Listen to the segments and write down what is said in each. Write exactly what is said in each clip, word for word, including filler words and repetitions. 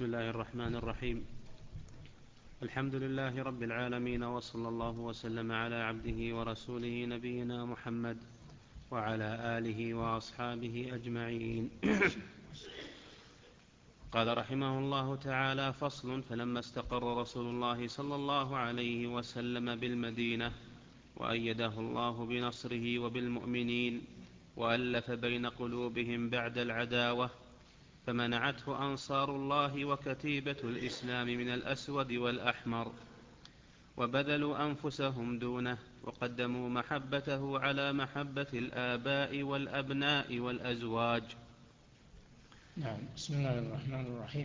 بسم الله الرحمن الرحيم. الحمد لله رب العالمين، وصلى الله وسلم على عبده ورسوله نبينا محمد وعلى آله وأصحابه أجمعين. قال رحمه الله تعالى: فصل. فلما استقر رسول الله صلى الله عليه وسلم بالمدينة وأيده الله بنصره وبالمؤمنين وألف بين قلوبهم بعد العداوة، فمنعته أنصار الله وكتيبة الإسلام من الأسود والأحمر، وبذلوا أنفسهم دونه، وقدموا محبته على محبة الآباء والأبناء والأزواج. نعم. بسم الله الرحمن الرحيم.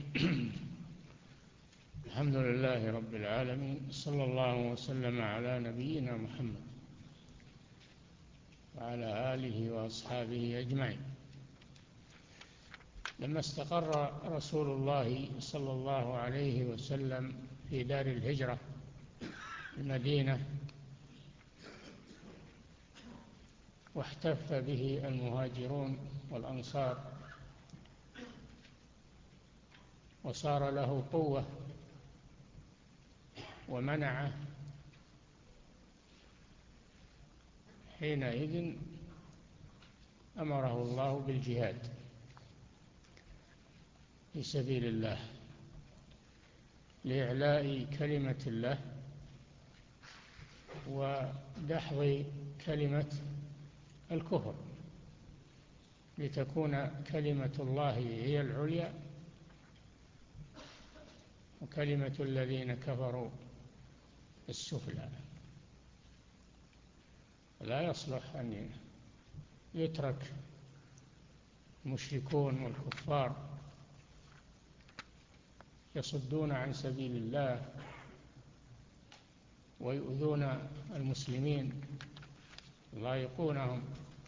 الحمد لله رب العالمين، صلى الله وسلم على نبينا محمد وعلى آله وأصحابه أجمعين. لما استقر رسول الله صلى الله عليه وسلم في دار الهجرة المدينة، واحتف به المهاجرون والأنصار، وصار له قوة ومنعه، حينئذ أمره الله بالجهاد في سبيل الله لإعلاء كلمة الله ودحض كلمة الكفر، لتكون كلمة الله هي العليا وكلمة الذين كفروا السفلى. لا يصلح أن يترك المشركون والكفار يصدون عن سبيل الله ويؤذون المسلمين، يضايقونهم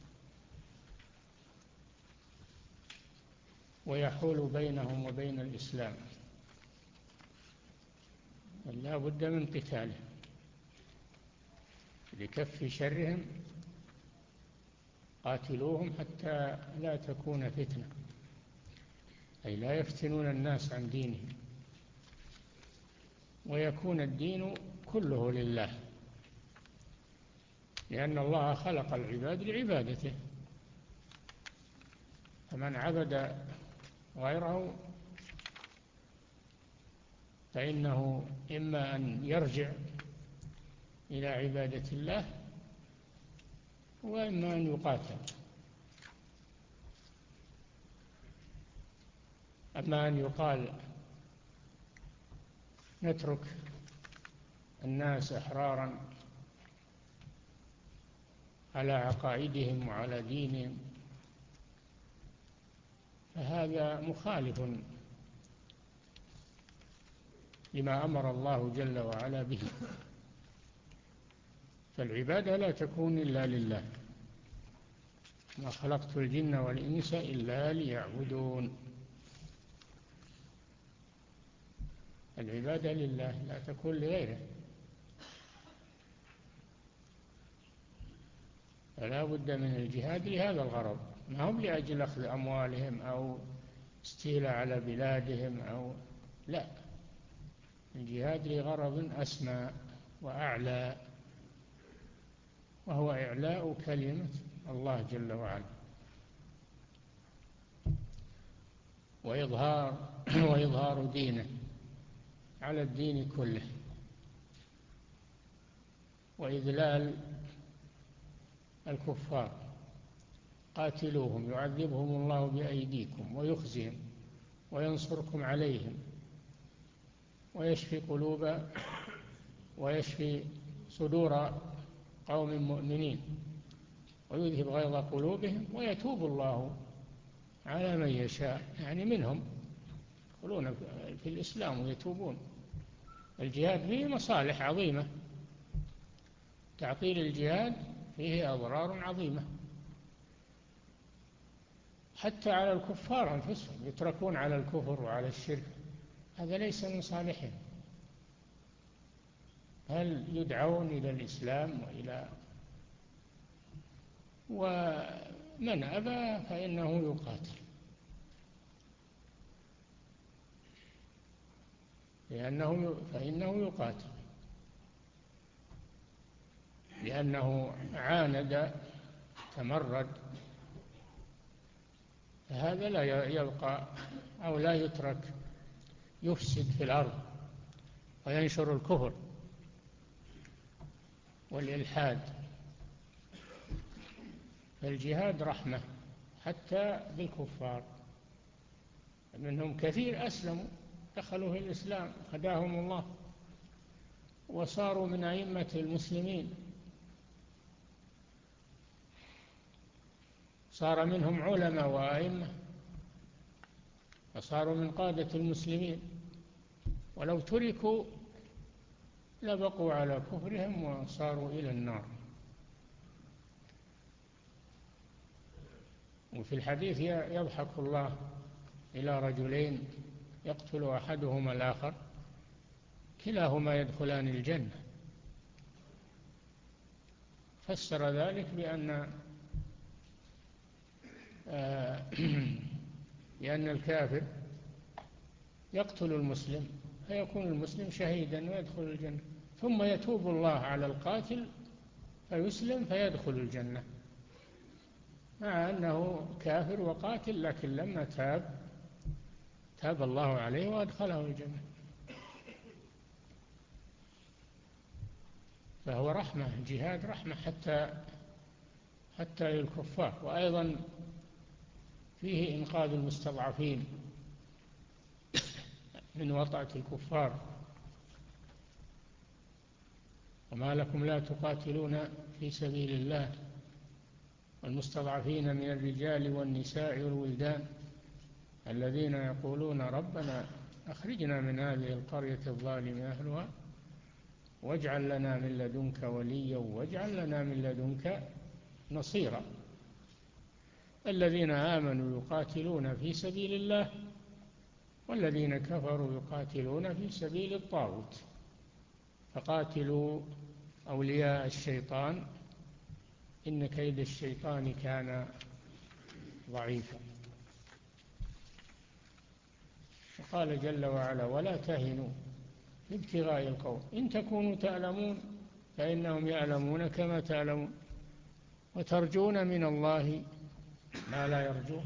ويحول بينهم وبين الإسلام. لا بد من قتالهم لكف شرهم، قاتلوهم حتى لا تكون فتنة، أي لا يفتنون الناس عن دينهم، ويكون الدين كله لله، لأن الله خلق العباد لعبادته، فمن عبد غيره فإنه إما أن يرجع إلى عبادة الله وإما أن يقاتل. أما أن يقال نترك الناس أحرارا على عقائدهم وعلى دينهم، فهذا مخالف لما أمر الله جل وعلا به. فالعبادة لا تكون إلا لله، ما خلقت الجن والإنس إلا ليعبدون. العبادة لله لا تكون لغيره، فلا بد من الجهاد لهذا الغرض، ما هم لأجل أخذ أموالهم أو استيلاء على بلادهم أو لا، الجهاد لغرض أسمى وأعلى، وهو إعلاء كلمة الله جل وعلا وإظهار وإظهار دينه على الدين كله، وإذلال الكفار. قاتلوهم يعذبهم الله بأيديكم ويخزهم وينصركم عليهم ويشفي قلوب ويشفي صدور قوم مؤمنين ويذهب غيظ قلوبهم ويتوب الله على من يشاء، يعني منهم يدخلون في الإسلام ويتوبون. الجهاد فيه مصالح عظيمة، تعطيل الجهاد فيه أضرار عظيمة حتى على الكفار أنفسهم، يتركون على الكفر وعلى الشرك، هذا ليس من صالحهم، هل يدعون إلى الإسلام وإلى ومن أبى فإنه يقاتل. لأنه فإنه يقاتل، لأنه عاند تمرد، فهذا لا يبقى أو لا يترك يفسد في الأرض وينشر الكفر والإلحاد. فالجهاد رحمة حتى بالكفار، منهم كثير أسلموا دخلوا في الإسلام هداهم الله وصاروا من أئمة المسلمين، صار منهم علماء وأئمة وصاروا من قادة المسلمين، ولو تركوا لبقوا على كفرهم وصاروا إلى النار. وفي الحديث يضحك الله إلى رجلين يقتل أحدهما الآخر كلاهما يدخلان الجنة، فسر ذلك بأن لأن الكافر يقتل المسلم فيكون المسلم شهيدا ويدخل الجنة، ثم يتوب الله على القاتل فيسلم فيدخل الجنة، مع أنه كافر وقاتل، لكن لما تاب تاب الله عليه وأدخله الجنة. فهو رحمة، جهاد رحمة حتى حتى للكفار. وأيضا فيه إنقاذ المستضعفين من وطأة الكفار. وما لكم لا تقاتلون في سبيل الله والمستضعفين من الرجال والنساء والولدان الذين يقولون ربنا أخرجنا من هذه القرية الظالم أهلها واجعل لنا من لدنك وليا واجعل لنا من لدنك نصيرا. الذين آمنوا يقاتلون في سبيل الله والذين كفروا يقاتلون في سبيل الطاغوت فقاتلوا أولياء الشيطان إن كيد الشيطان كان ضعيفا. وقال جل وعلا ولا تهنوا في ابتغاء القوم إن تكونوا تعلمون فإنهم يعلمون كما تعلمون وترجون من الله ما لا يرجون.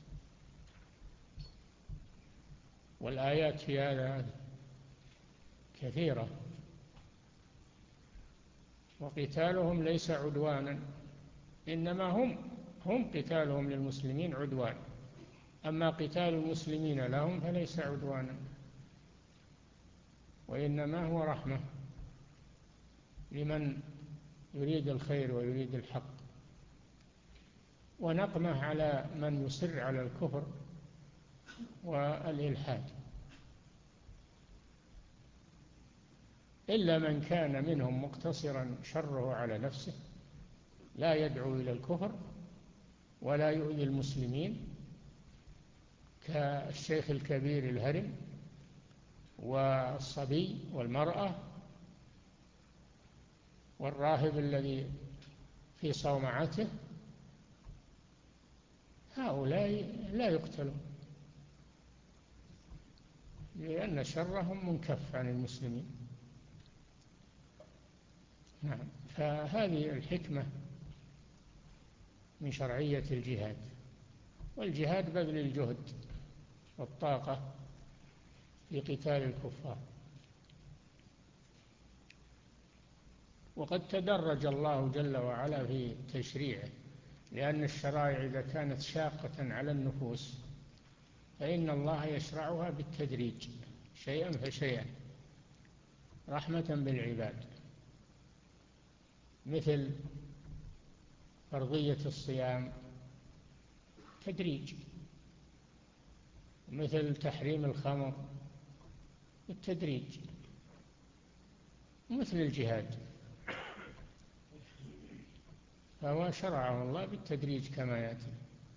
والآيات في هذا كثيرة. وقتالهم ليس عدوانا، إنما هم هم قتالهم للمسلمين عدوان، أما قتال المسلمين لهم فليس عدوانا وإنما هو رحمة لمن يريد الخير ويريد الحق، ونقمة على من يصر على الكفر والإلحاد، إلا من كان منهم مقتصرا شره على نفسه لا يدعو إلى الكفر ولا يؤذي المسلمين كالشيخ الكبير الهرم والصبي والمرأة والراهب الذي في صومعته، هؤلاء لا يقتلون لأن شرهم منكف عن المسلمين. نعم. فهذه الحكمة من شرعية الجهاد. والجهاد بذل الجهد والطاقة في قتال الكفار. وقد تدرج الله جل وعلا في تشريعه، لأن الشرائع إذا كانت شاقة على النفوس فإن الله يشرعها بالتدريج شيئا فشيئا رحمة بالعباد، مثل فرضية الصيام تدريج، مثل تحريم الخمر بالتدريج، مثل الجهاد فهو شرعه الله بالتدريج كما يأتي.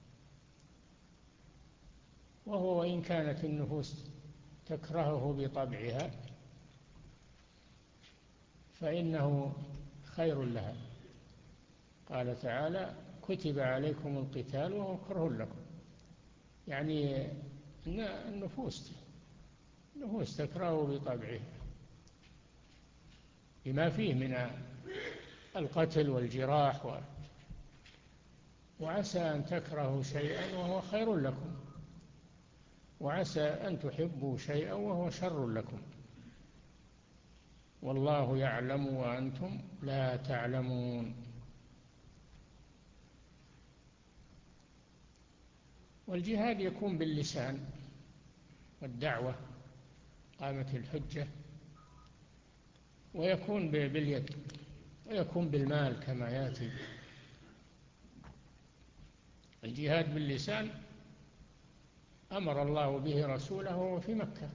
وهو وإن كانت النفوس تكرهه بطبعها فإنه خير لها. قال تعالى كتب عليكم القتال وهو كره لكم، يعني النفوس هو استكرهه بطبعه بما فيه من القتل والجراح و... وعسى أن تكرهوا شيئا وهو خير لكم، وعسى أن تحبوا شيئا وهو شر لكم، والله يعلم وأنتم لا تعلمون. والجهاد يكون باللسان والدعوة قامت الحجة، ويكون باليد، ويكون بالمال كما يأتي. الجهاد باللسان أمر الله به رسوله وهو في مكة،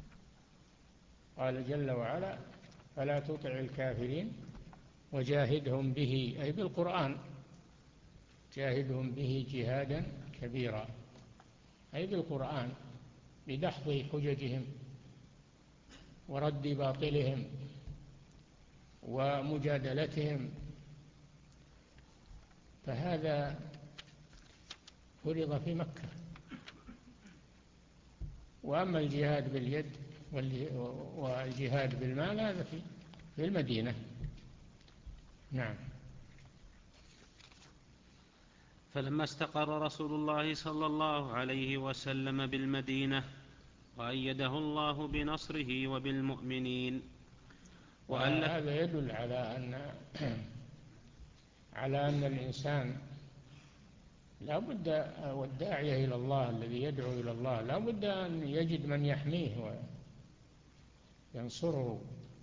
قال جل وعلا: فلا تطع الكافرين وجاهدهم به، أي بالقرآن، جاهدهم به جهادا كبيرا، أي بالقرآن، بدحض حججهم ورد باطلهم ومجادلتهم. فهذا فرض في مكة. وأما الجهاد باليد والجهاد بالمال هذا في المدينة. نعم. فلما استقر رسول الله صلى الله عليه وسلم بالمدينة وأيده الله بنصره وبالمؤمنين. وهذا يدل على أن على أن الإنسان لا بد، والداعية إلى الله الذي يدعو إلى الله لا بد أن يجد من يحميه وينصره،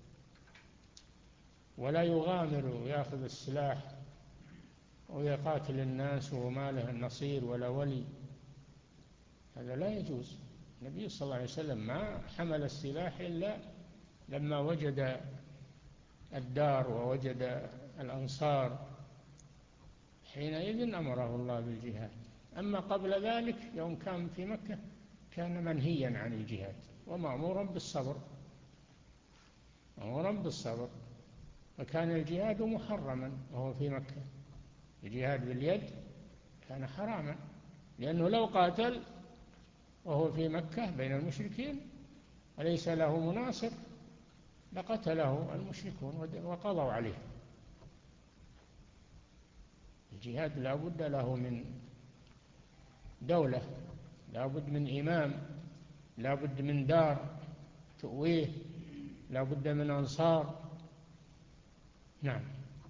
ولا يغامر ويأخذ السلاح ويقاتل الناس وما له نصير ولا ولي، هذا لا يجوز. النبي صلى الله عليه وسلم ما حمل السلاح إلا لما وجد الدار ووجد الأنصار، حينئذ أمره الله بالجهاد. أما قبل ذلك يوم كان في مكة كان منهيا عن الجهاد ومأمورا بالصبر، مأمورا بالصبر، فكان الجهاد محرما وهو في مكة. الجهاد باليد كان حراما، لأنه لو قاتل وهو في مكة بين المشركين وليس له مناصر لقتله المشركون وقضوا عليه. الجهاد لا بد له من دولة، لا بد من إمام، لا بد من دار تؤويه، لا بد من أنصار. نعم.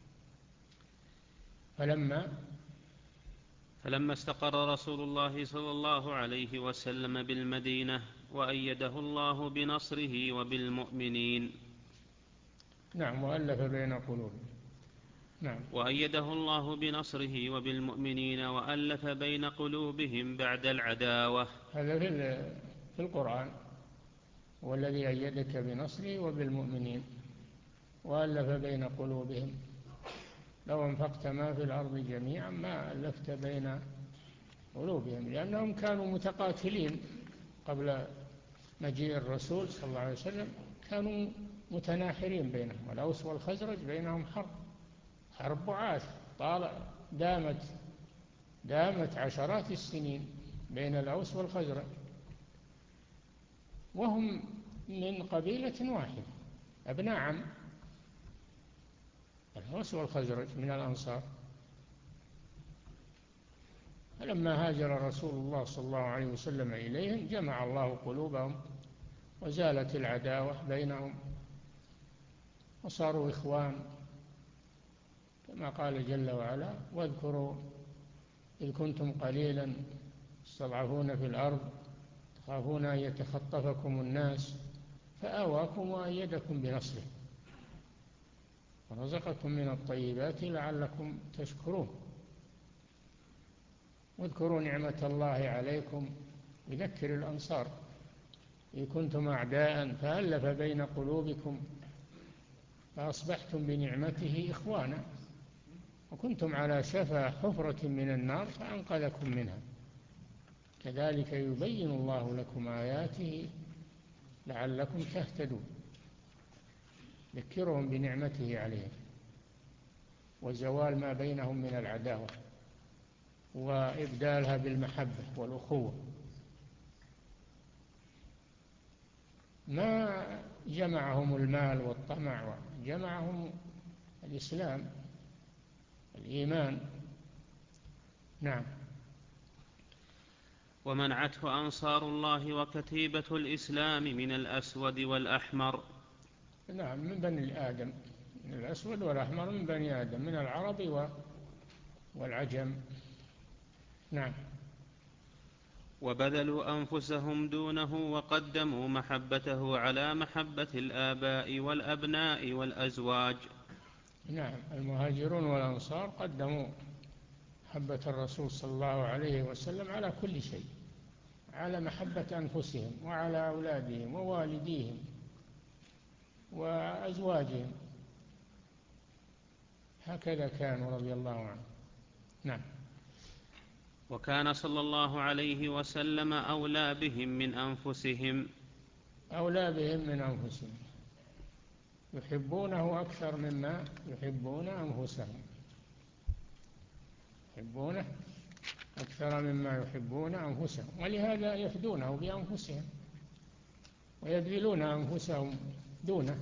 فلما فلما استقر رسول الله صلى الله عليه وسلم بالمدينة وأيده الله بنصره وبالمؤمنين. نعم. وألف بين قلوبهم. نعم. وأيده الله بنصره وبالمؤمنين وألف بين قلوبهم بعد العداوة. هذا في القرآن: والذي أيدك بنصره وبالمؤمنين وألف بين قلوبهم لو انفقت ما في الأرض جميعا ما ألفت بين قلوبهم، لأنهم كانوا متقاتلين قبل مجيء الرسول صلى الله عليه وسلم، كانوا متناحرين بينهم، والأوس والخزرج بينهم حرب حرب بعاث طال دامت دامت عشرات السنين بين الأوس والخزرج، وهم من قبيلة واحدة أبناء عم، الأوس والخزرج من الأنصار. فلما هاجر رسول الله صلى الله عليه وسلم إليهم جمع الله قلوبهم وزالت العداوة بينهم وصاروا إخوان، كما قال جل وعلا: واذكروا إذ كنتم قليلا تستضعفون في الأرض تخافون أن يتخطفكم الناس فآواكم وأيدكم بنصره ورزقكم من الطيبات لعلكم تشكرون. واذكروا نعمة الله عليكم، يذكر الأنصار: إذ كنتم أعداء فألف بين قلوبكم فأصبحتم بنعمته إخوانا وكنتم على شفا حفرة من النار فأنقذكم منها كذلك يبين الله لكم آياته لعلكم تهتدون. ذكرهم بنعمته عليهم وزوال ما بينهم من العداوة وإبدالها بالمحبة والأخوة. ما جمعهم المال والطمع، جمعهم الإسلام، الإيمان. نعم. ومنعته أنصار الله وكتيبة الإسلام من الأسود والأحمر. نعم، من بني آدم، من الأسود والأحمر من بني آدم، من العرب والعجم. نعم. وبذلوا أنفسهم دونه وقدموا محبته على محبة الآباء والأبناء والأزواج. نعم، المهاجرون والأنصار قدموا محبة الرسول صلى الله عليه وسلم على كل شيء، على محبة أنفسهم وعلى أولادهم ووالديهم وأزواجهم، هكذا كانوا رضي الله عنهم. نعم. وكان صلى الله عليه وسلم أولى بهم من أنفسهم. أولى بهم من أنفسهم، يحبونه أكثر مما يحبون أنفسهم، يحبونه أكثر مما يحبون أنفسهم، ولهذا يفدونه بأنفسهم ويبذلون أنفسهم دونه،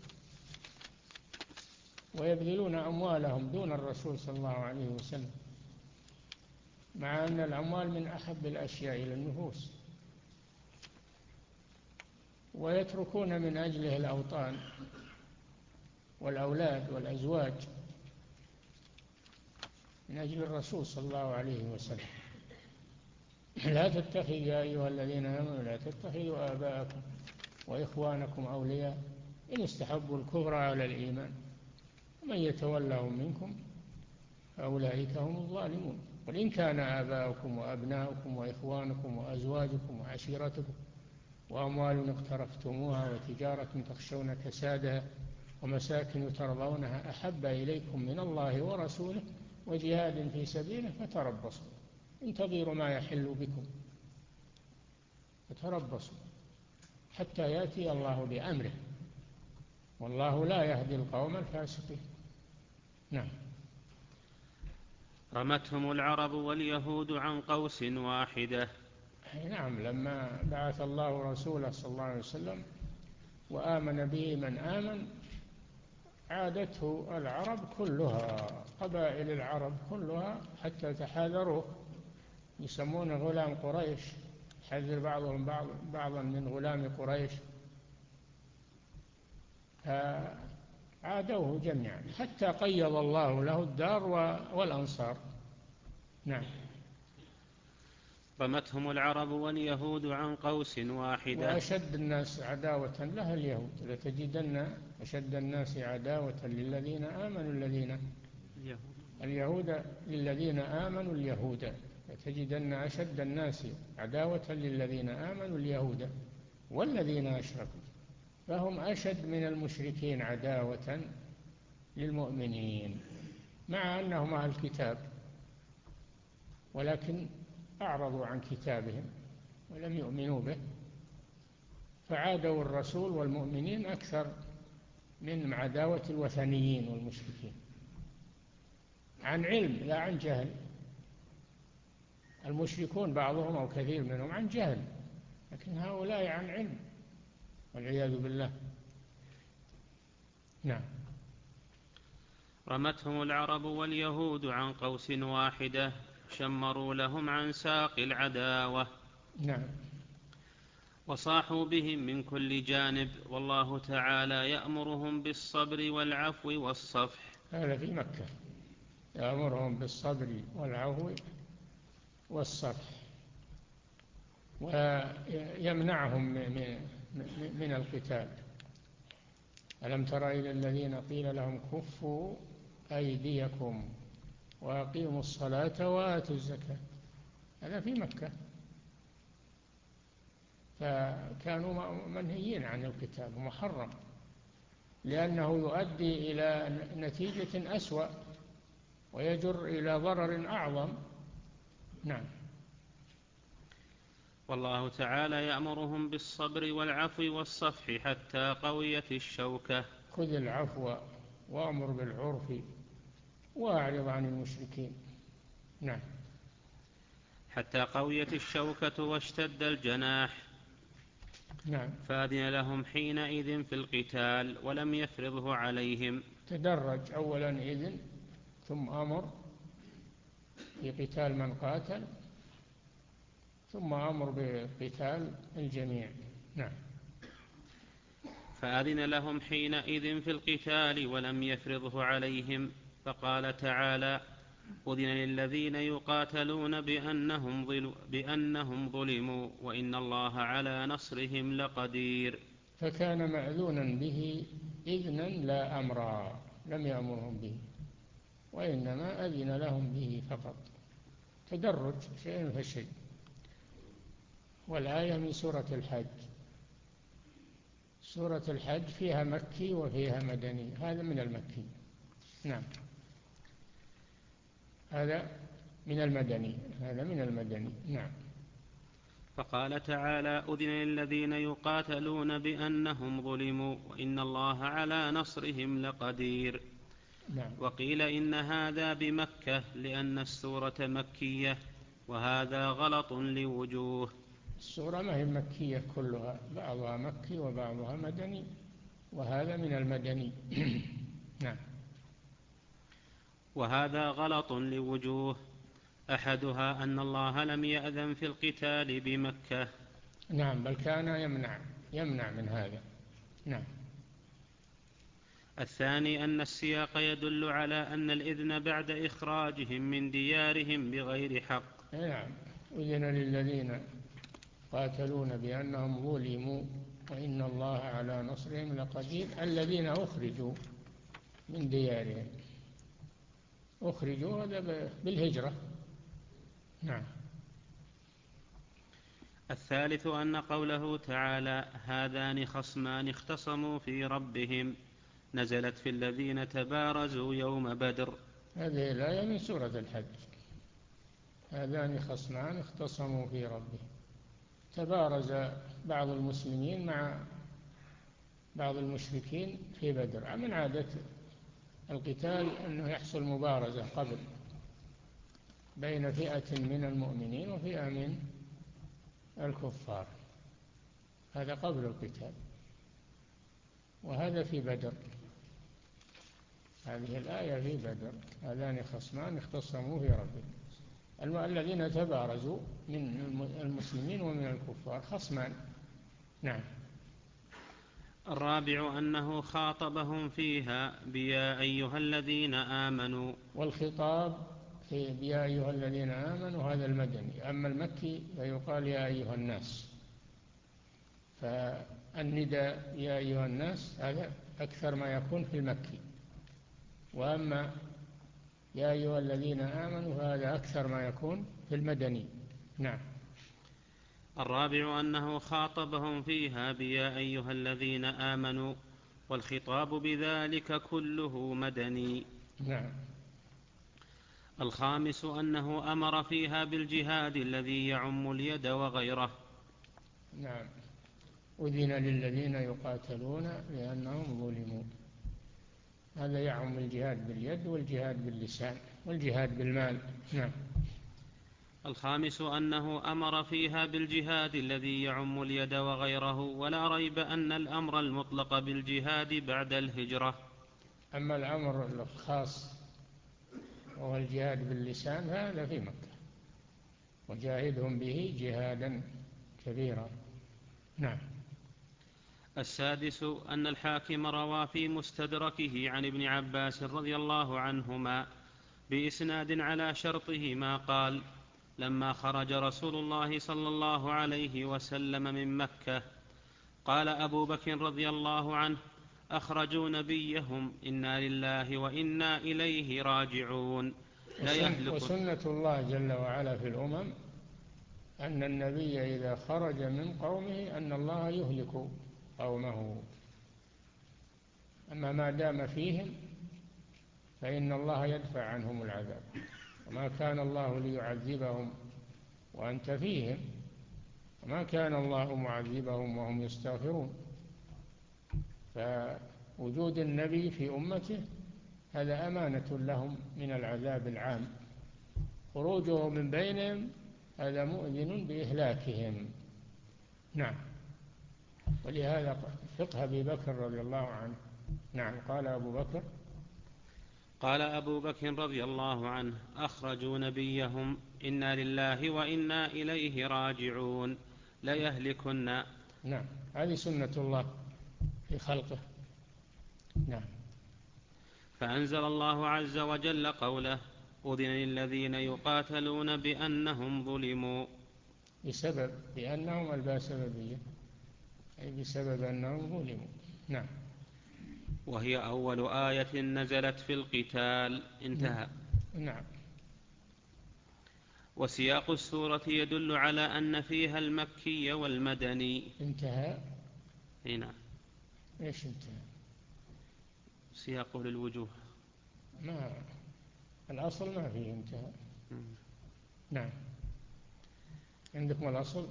ويبذلون أموالهم دون الرسول صلى الله عليه وسلم، مع أن الأموال من أحب الأشياء إلى النفوس، ويتركون من أجله الأوطان والأولاد والأزواج من أجل الرسول صلى الله عليه وسلم. لا تتخذوا يا أيها الذين آمنوا لا تتخذوا آباءكم وإخوانكم أولياء إن استحبوا الكفر على الإيمان ومن يتولهم منكم فأولئك هم الظالمون. قل إن كان آباؤكم وأبناؤكم وإخوانكم وأزواجكم وعشيرتكم وأموال اقترفتموها وتجارة تخشون كسادها ومساكن ترضونها أحب إليكم من الله ورسوله وجهاد في سبيله فتربصوا انتظروا ما يحل بكم، فتربصوا حتى يأتي الله بأمره، والله لا يهدي القوم الفاسقين. نعم. رمتهم العرب واليهود عن قوس واحدة. نعم، لما بعث الله رسوله صلى الله عليه وسلم وآمن به من آمن عادته العرب كلها، قبائل العرب كلها حتى تحاذروه، يسمونه غلام قريش، حذر بعضهم بعض بعضا من غلام قريش، فعادوه جميعا حتى قيض الله له الدار والأنصار. نعم. رمتهم العرب واليهود عن قوس واحدة. وأشد الناس عداوة له اليهود، لتجدن أشد الناس عداوة للذين آمنوا الذين اليهود للذين آمنوا اليهود، لتجدن أشد الناس عداوة للذين آمنوا اليهود والذين أشركوا، فهم أشد من المشركين عداوة للمؤمنين مع أنهم أهل الكتاب، ولكن أعرضوا عن كتابهم ولم يؤمنوا به، فعادوا الرسول والمؤمنين أكثر من عداوة الوثنيين والمشركين، عن علم لا عن جهل. المشركون بعضهم أو كثير منهم عن جهل، لكن هؤلاء عن علم والعياذ بالله. نعم. رمتهم العرب واليهود عن قوس واحدة شمروا لهم عن ساق العداوة. نعم. وصاحوا بهم من كل جانب، والله تعالى يأمرهم بالصبر والعفو والصفح. هذا في مكة، يأمرهم بالصبر والعفو والصفح، ويمنعهم من القتال. ألم تر إلى الذين قيل لهم كفوا أيديكم وأقيموا الصلاة وآتوا الزكاة، هذا في مكة، فكانوا منهيين عن القتال محرم، لأنه يؤدي إلى نتيجة أسوأ ويجر إلى ضرر أعظم. نعم. والله تعالى يأمرهم بالصبر والعفو والصفح حتى قويت الشوكة. خذ العفو وأمر بالعرف وأعرض عن المشركين. نعم. حتى قويت الشوكة واشتد الجناح. نعم. فأذن لهم حينئذ في القتال ولم يفرضه عليهم. تدرج، أولا إذن ثم أمر في قتال من قاتل ثم أمر بقتال الجميع. نعم. فأذن لهم حينئذ في القتال ولم يفرضه عليهم. فقال تعالى: أذن للذين يقاتلون بأنهم, ظل بأنهم ظلموا وإن الله على نصرهم لقدير. فكان مأذونا به إذنا لا أمرا، لم يأمرهم به وإنما أذن لهم به فقط، تدرج شيء فشيء. والآية من سورة الحج. سورة الحج فيها مكي وفيها مدني، هذا من المكي. نعم. هذا من المدني هذا من المدني. نعم. فقال تعالى: أذن للذين يقاتلون بأنهم ظلموا وإن الله على نصرهم لقدير. نعم. وقيل إن هذا بمكة لأن السورة مكية، وهذا غلط لوجوه. السورة ما هي مكية كلها، بعضها مكي وبعضها مدني، وهذا من المدني. نعم. وهذا غلط لوجوه، أحدها أن الله لم يأذن في القتال بمكة. نعم، بل كان يمنع يمنع من هذا. نعم. الثاني أن السياق يدل على أن الإذن بعد إخراجهم من ديارهم بغير حق. نعم. أذن للذين قاتلون بأنهم ظلموا وإن الله على نصرهم لقدير. الذين أخرجوا من ديارهم، أخرجوا هذا بالهجرة. نعم. الثالث أن قوله تعالى: هذان خصمان اختصموا في ربهم، نزلت في الذين تبارزوا يوم بدر. هذه الآية من سورة الحج. هذان خصمان اختصموا في ربهم. تبارز بعض المسلمين مع بعض المشركين في بدر. من عادة القتال أنه يحصل مبارزة قبل بين فئة من المؤمنين وفئة من الكفار، هذا قبل القتال، وهذا في بدر. هذه الآية في بدر. هذان خصمان اختصموا في ربهم، الذين تبارزوا من المسلمين ومن الكفار خصمان. نعم. الرابع أنه خاطبهم فيها بيا أيها الذين آمنوا. والخطاب في بيا أيها الذين آمنوا هذا المدني، أما المكي فيقال يا أيها الناس. فالنداء يا أيها الناس هذا أكثر ما يكون في المكي، وأما يا أيها الذين آمنوا هذا أكثر ما يكون في المدني. نعم. الرابع أنه خاطبهم فيها بيا أيها الذين آمنوا، والخطاب بذلك كله مدني. نعم. الخامس أنه أمر فيها بالجهاد الذي يعم اليد وغيره. نعم. أذن للذين يقاتلون لأنهم ظلموا، هذا يعم الجهاد باليد والجهاد باللسان والجهاد بالمال. نعم. الخامس أنه أمر فيها بالجهاد الذي يعم اليد وغيره، ولا ريب أن الأمر المطلق بالجهاد بعد الهجرة. أما الأمر الخاص وهو الجهاد باللسان هذا في مكة، وجاهدهم به جهادا كبيرا. نعم. السادس أن الحاكم روى في مستدركه عن ابن عباس رضي الله عنهما بإسناد على شرطه ما قال: لما خرج رسول الله صلى الله عليه وسلم من مكة قال أبو بكر رضي الله عنه: أخرجوا نبيهم، إنا لله وإنا إليه راجعون. وسنة الله جل وعلا في الأمم أن النبي إذا خرج من قومه أن الله يهلك قومه، أما ما دام فيهم فإن الله يدفع عنهم العذاب، وما كان الله ليعذبهم وأنت فيهم، وما كان الله معذبهم وهم يستغفرون. فوجود النبي في أمته هذا أمانة لهم من العذاب العام، خروجه من بينهم هذا مؤذن بإهلاكهم. نعم. ولهذا فقه أبي بكر رضي الله عنه. نعم. قال أبو بكر قال أبو بكر رضي الله عنه: أخرجوا نبيهم إنا لله وإنا إليه راجعون ليهلكن. نعم، هذه سنة الله في خلقه. نعم. فأنزل الله عز وجل قوله: أذن للذين يقاتلون بأنهم ظلموا. بسبب بأنهم الباء سببية، أي بسبب أنهم ظلموا. نعم. وهي أول آية نزلت في القتال. انتهى. نعم. وسياق السورة يدل على أن فيها المكي والمدني. انتهى. هنا ايش انتهى؟ سياقه للوجوه. ما الأصل ما فيه انتهى. نعم. عندكم الأصل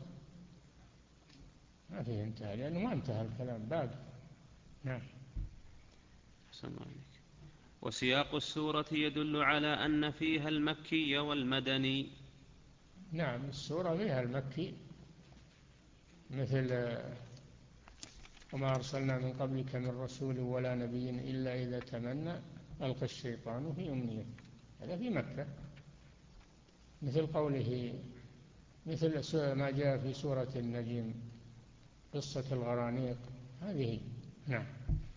ما فيه انتهى، لأنه ما انتهى الكلام باقي. نعم. أحسن عليك. وسياق السورة يدل على أن فيها المكي والمدني. نعم، السورة فيها المكي، مثل وما أرسلنا من قبلك من رسول ولا نبي إلا إذا تمنى ألقى الشيطان في أمنيته، هذا في مكة، مثل قوله، مثل ما جاء في سورة النجم قصة الغرانيق هذه. نعم.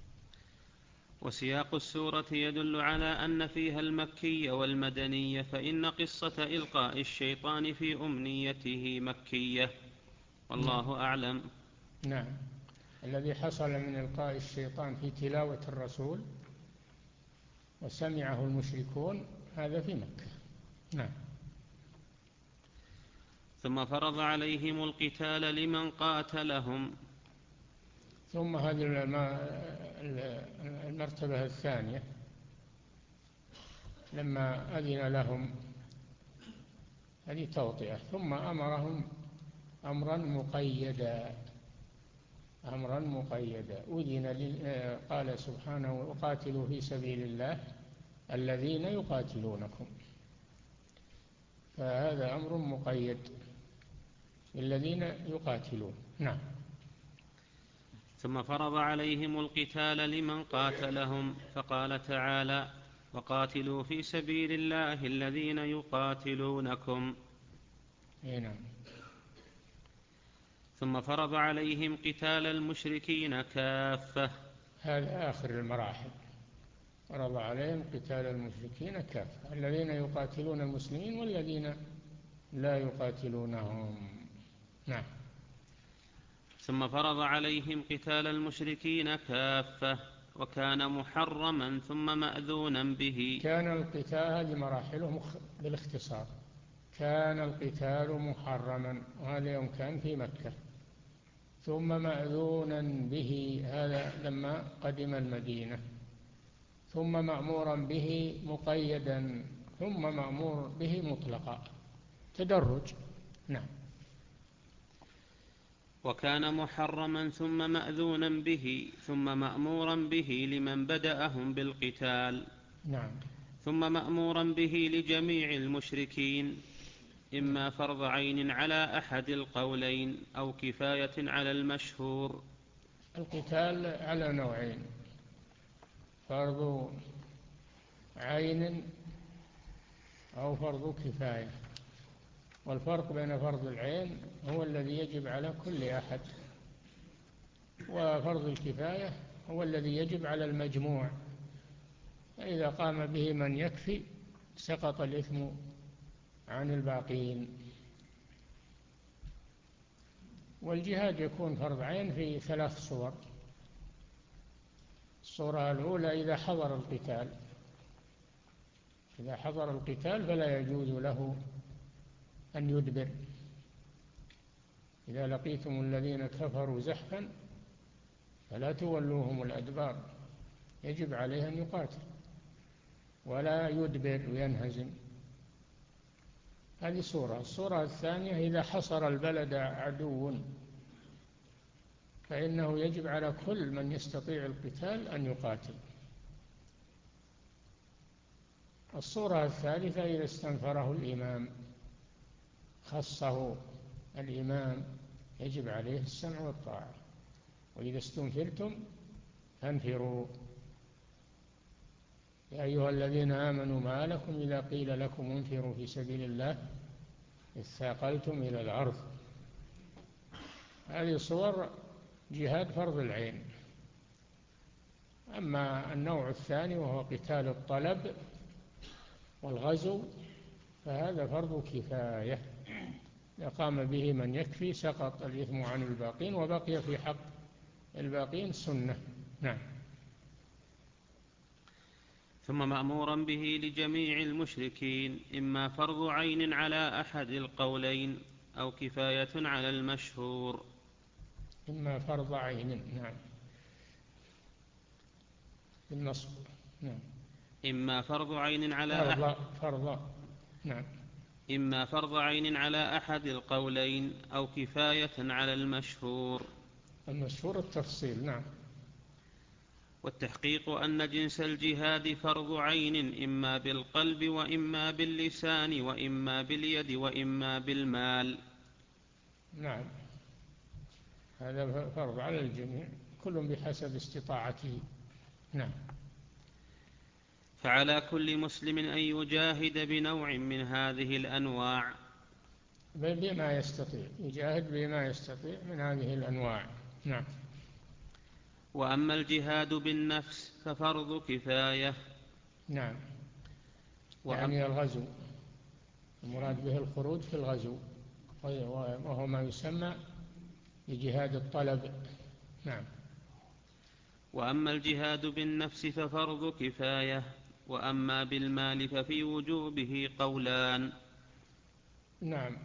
وسياق السورة يدل على أن فيها المكي والمدني، فإن قصة إلقاء الشيطان في أمنيته مكية، والله نعم. أعلم. نعم. الذي حصل من إلقاء الشيطان في تلاوة الرسول وسمعه المشركون هذا في مكة. نعم. ثم فرض عليهم القتال لمن قاتلهم. ثم هذه المرتبة الثانية، لما أذن لهم هذه توطئة، ثم أمرهم أمرا مقيدا، أمرا مقيدا أذن. قال سبحانه: وقاتلوا في سبيل الله الذين يقاتلونكم، فهذا أمر مقيد الذين يقاتلون. نعم. ثم فرض عليهم القتال لمن قاتلهم، فقال تعالى: وقاتلوا في سبيل الله الذين يقاتلونكم. نعم. ثم فرض عليهم قتال المشركين كافة. هذا آخر المراحل، فرض عليهم قتال المشركين كافة، الذين يقاتلون المسلمين والذين لا يقاتلونهم. نعم. ثم فرض عليهم قتال المشركين كافة، وكان محرما ثم مأذونا به. كان القتال، هذه مراحله بالاختصار، كان القتال محرما، وهذا يوم كان في مكة، ثم مأذونا به، هذا لما قدم المدينة، ثم مأمورا به مقيدا، ثم مأمور به مطلقا، تدرج. نعم. وكان محرما ثم مأذونا به، ثم مأمورا به لمن بدأهم بالقتال. نعم. ثم مأمورا به لجميع المشركين، إما فرض عين على أحد القولين أو كفاية على المشهور. القتال على نوعين: فرض عين أو فرض كفاية. والفرق بين فرض العين هو الذي يجب على كل أحد، وفرض الكفاية هو الذي يجب على المجموع، فإذا قام به من يكفي سقط الإثم عن الباقين. والجهاد يكون فرض عين في ثلاث صور: الصورة الأولى إذا حضر القتال، إذا حضر القتال فلا يجوز له أن يدبر. إذا لقيتم الذين كفروا زحفا فلا تولوهم الأدبار، يجب عليه أن يقاتل ولا يدبر وينهزم. هذه صورة. الصورة الثانية إذا حصر البلد عدو فإنه يجب على كل من يستطيع القتال أن يقاتل. الصورة الثالثة إذا استنفره الإمام، خصه الإمام، يجب عليه السمع والطاعة. وإذا استنفرتم فانفروا. يا أيها الذين آمنوا ما لكم إذا قيل لكم انفروا في سبيل الله اثاقلتم إلى الأرض. هذه صور جهاد فرض العين. أما النوع الثاني وهو قتال الطلب والغزو فهذا فرض كفاية، إذا قام به من يكفي سقط الإثم عن الباقين وبقي في حق الباقين سنة. نعم. ثم مأمورا به لجميع المشركين، إما فرض عين على أحد القولين أو كفاية على المشهور. إما فرض عين، نعم، بالنصب. نعم. إما فرض عين على فرض أحد فرض نعم إما فرض عين على أحد القولين أو كفاية على المشهور. المشهور التفصيل. نعم. والتحقيق أن جنس الجهاد فرض عين، إما بالقلب وإما باللسان وإما باليد وإما بالمال. نعم، هذا فرض على الجميع، كل بحسب استطاعته. نعم. فعلى كل مسلم أن يجاهد بنوع من هذه الأنواع، بما يستطيع، يجاهد بما يستطيع من هذه الأنواع. نعم. وأما الجهاد بالنفس ففرض كفاية. نعم، وأم يعني الغزو، المراد به الخروج في الغزو، وهو ما يسمى بجهاد الطلب. نعم. وأما الجهاد بالنفس ففرض كفاية. وأما بالمال ففي وجوبه قولان. نعم.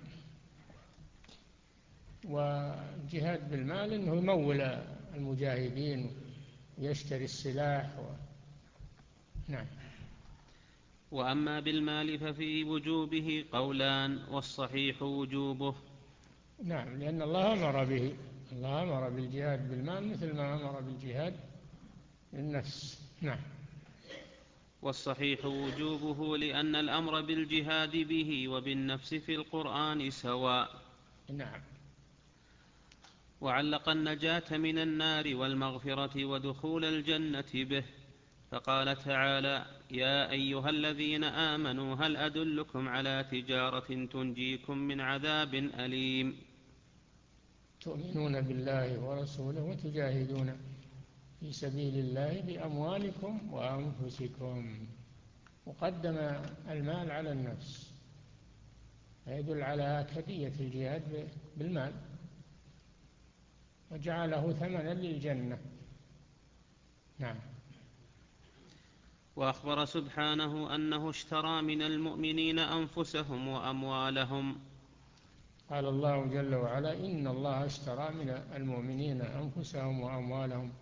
والجهاد بالمال أنه يمول المجاهدين ويشتري السلاح و... نعم. وأما بالمال ففي وجوبه قولان، والصحيح وجوبه. نعم، لأن الله أمر به، الله أمر بالجهاد بالمال مثل ما أمر بالجهاد بالنفس. نعم. والصحيح وجوبه لأن الأمر بالجهاد به وبالنفس في القرآن سواء. نعم. وعلق النجاة من النار والمغفرة ودخول الجنة به، فقال تعالى: يا أيها الذين آمنوا هل أدلكم على تجارة تنجيكم من عذاب أليم. تؤمنون بالله ورسوله وتجاهدون في سبيل الله بأموالكم وأنفسكم. وقدم المال على النفس، يدل على أكدية الجهاد بالمال، وجعله ثمنا للجنة. نعم. وأخبر سبحانه أنه اشترى من المؤمنين أنفسهم وأموالهم. قال الله جل وعلا: إن الله اشترى من المؤمنين أنفسهم وأموالهم.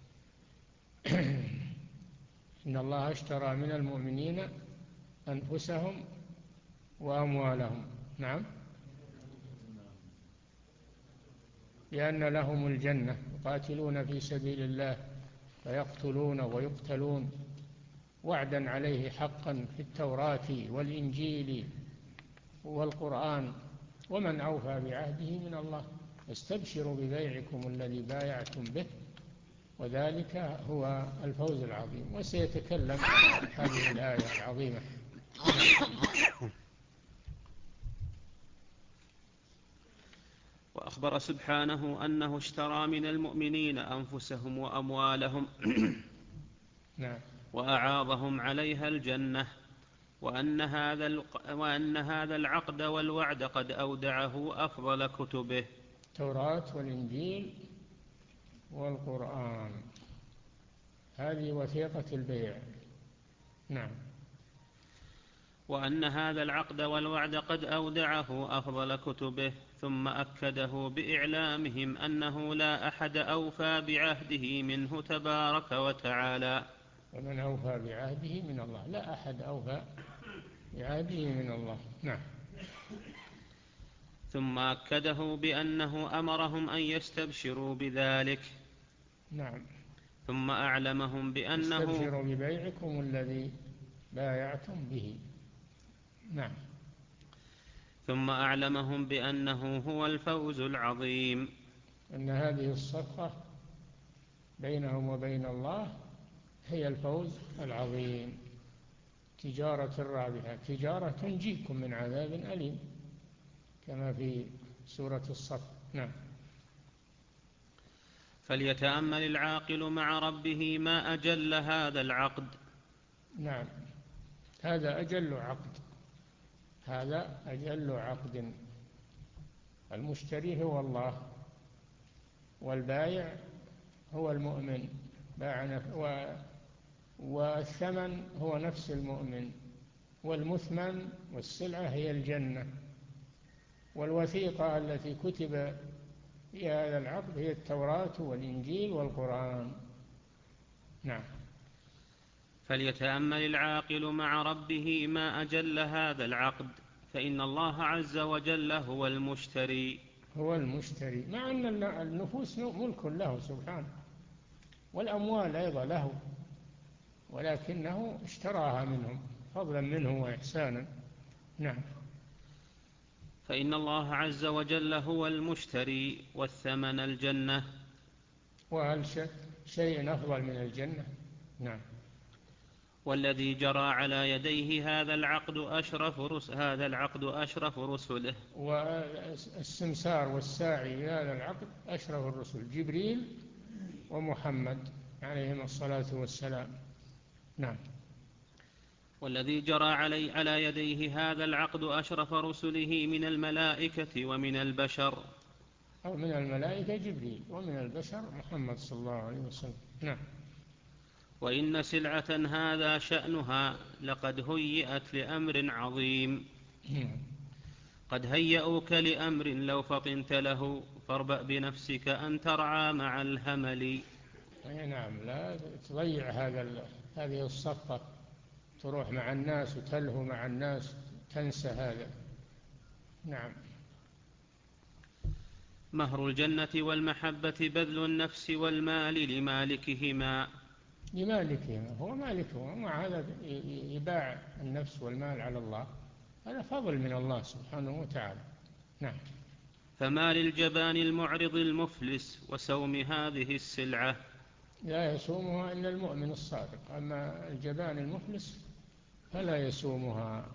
إن الله اشترى من المؤمنين أنفسهم وأموالهم. نعم. لأن لهم الجنة، يقاتلون في سبيل الله فيقتلون ويقتلون، وعدا عليه حقا في التوراة والإنجيل والقرآن، ومن أوفى بعهده من الله. استبشروا ببيعكم الذي بايعتم به، وذلك هو الفوز العظيم. وسيتكلم عن هذه الآية العظيمة. وأخبر سبحانه أنه اشترى من المؤمنين أنفسهم وأموالهم نعم. وأعاضهم عليها الجنة، وأن هذا وأن هذا العقد والوعد قد أودعه أفضل كتبه، التوراة والإنجيل والقرآن. هذه وثيقة البيع. نعم. وأن هذا العقد والوعد قد أودعه أفضل كتبه، ثم أكده بإعلامهم أنه لا أحد أوفى بعهده منه تبارك وتعالى. ومن أوفى بعهده من الله، لا أحد أوفى بعهده من الله. نعم. ثم أكده بأنه أمرهم أن يستبشروا بذلك. نعم. ثم أعلمهم بأنه استبشروا ببيعكم الذي بايعتم به. نعم. ثم أعلمهم بأنه هو الفوز العظيم. أن هذه الصفقة بينهم وبين الله هي الفوز العظيم. تجارة رابحة، تجارة تنجيكم من عذاب أليم، كما في سورة الصف. نعم. فليتأمل العاقل مع ربه ما أجل هذا العقد. نعم، هذا أجل عقد، هذا أجل عقد. المشتري هو الله، والبائع هو المؤمن، والثمن هو نفس المؤمن، والمثمن والسلعة هي الجنة، والوثيقة التي كتب في هذا العقد هي التوراة والإنجيل والقرآن. نعم. فليتأمل العاقل مع ربه ما أجل هذا العقد، فإن الله عز وجل هو المشتري هو المشتري، مع أن النفوس ملك له سبحانه، والأموال أيضا له، ولكنه اشتراها منهم فضلا منه وإحسانا. نعم. فإن الله عز وجل هو المشتري، والثمن الجنة. وهل شيء أفضل من الجنة؟ نعم. والذي جرى على يديه هذا العقد أشرف رسل هذا العقد أشرف رسله. والسمسار والساعي لهذا العقد أشرف الرسل، جبريل ومحمد عليهم الصلاة والسلام. نعم. والذي جرى علي على يديه هذا العقد أشرف رسله من الملائكة ومن البشر. أو من الملائكة جبريل، ومن البشر محمد صلى الله عليه وسلم. نعم. وإن سلعة هذا شأنها لقد هيئت لأمر عظيم. قد هيئوك لأمر لو فطنت له، فاربأ بنفسك أن ترعى مع الهمل. نعم، لا تضيع هذا هذه الصفقة، تروح مع الناس وتلهو مع الناس، تنسى هذا. نعم. مهر الجنة والمحبة بذل النفس والمال لمالكهما. لمالكهما، هو مالكهما، ومع هذا يباع النفس والمال على الله، هذا فضل من الله سبحانه وتعالى. نعم. فما للجبان المعرض المفلس وسوم هذه السلعة. لا يسومها إلا المؤمن الصادق، أما الجبان المفلس فلا يسومها،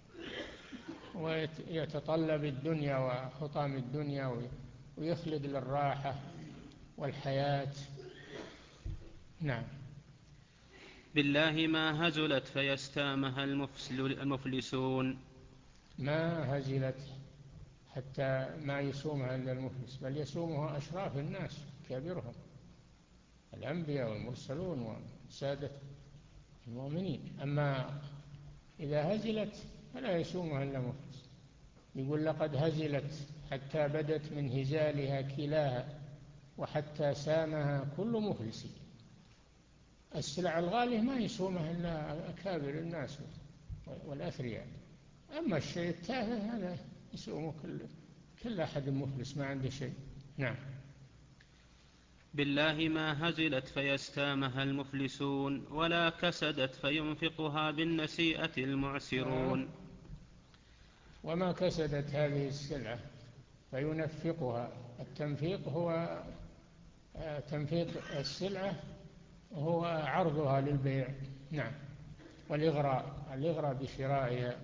ويتطلب الدنيا وحطام الدنيا، ويخلد للراحة والحياة. نعم. بالله ما هزلت فيستامها المفلسون. ما هزلت حتى ما يسومها إلا المفلس، بل يسومها أشراف الناس كبيرهم، الأنبياء والمرسلون وسادة المؤمنين. أما إذا هزلت فلا يسومها إلا مفلس. يقول لقد هزلت حتى بدت من هزالها كلاها، وحتى سامها كل مفلس. السلع الغالية ما يسومها إلا أكابر الناس والأثرياء، أما الشيء التافه هذا يسومه كل, كل أحد مفلس ما عنده شيء. نعم. بالله ما هزلت فيستامها المفلسون، ولا كسدت فينفقها بالنسيئة المعسرون. آه. وما كسدت هذه السلعة فينفقها. التنفيق هو آه تنفيق السلعة هو عرضها للبيع. نعم. والإغراء، الإغراء بشرائها،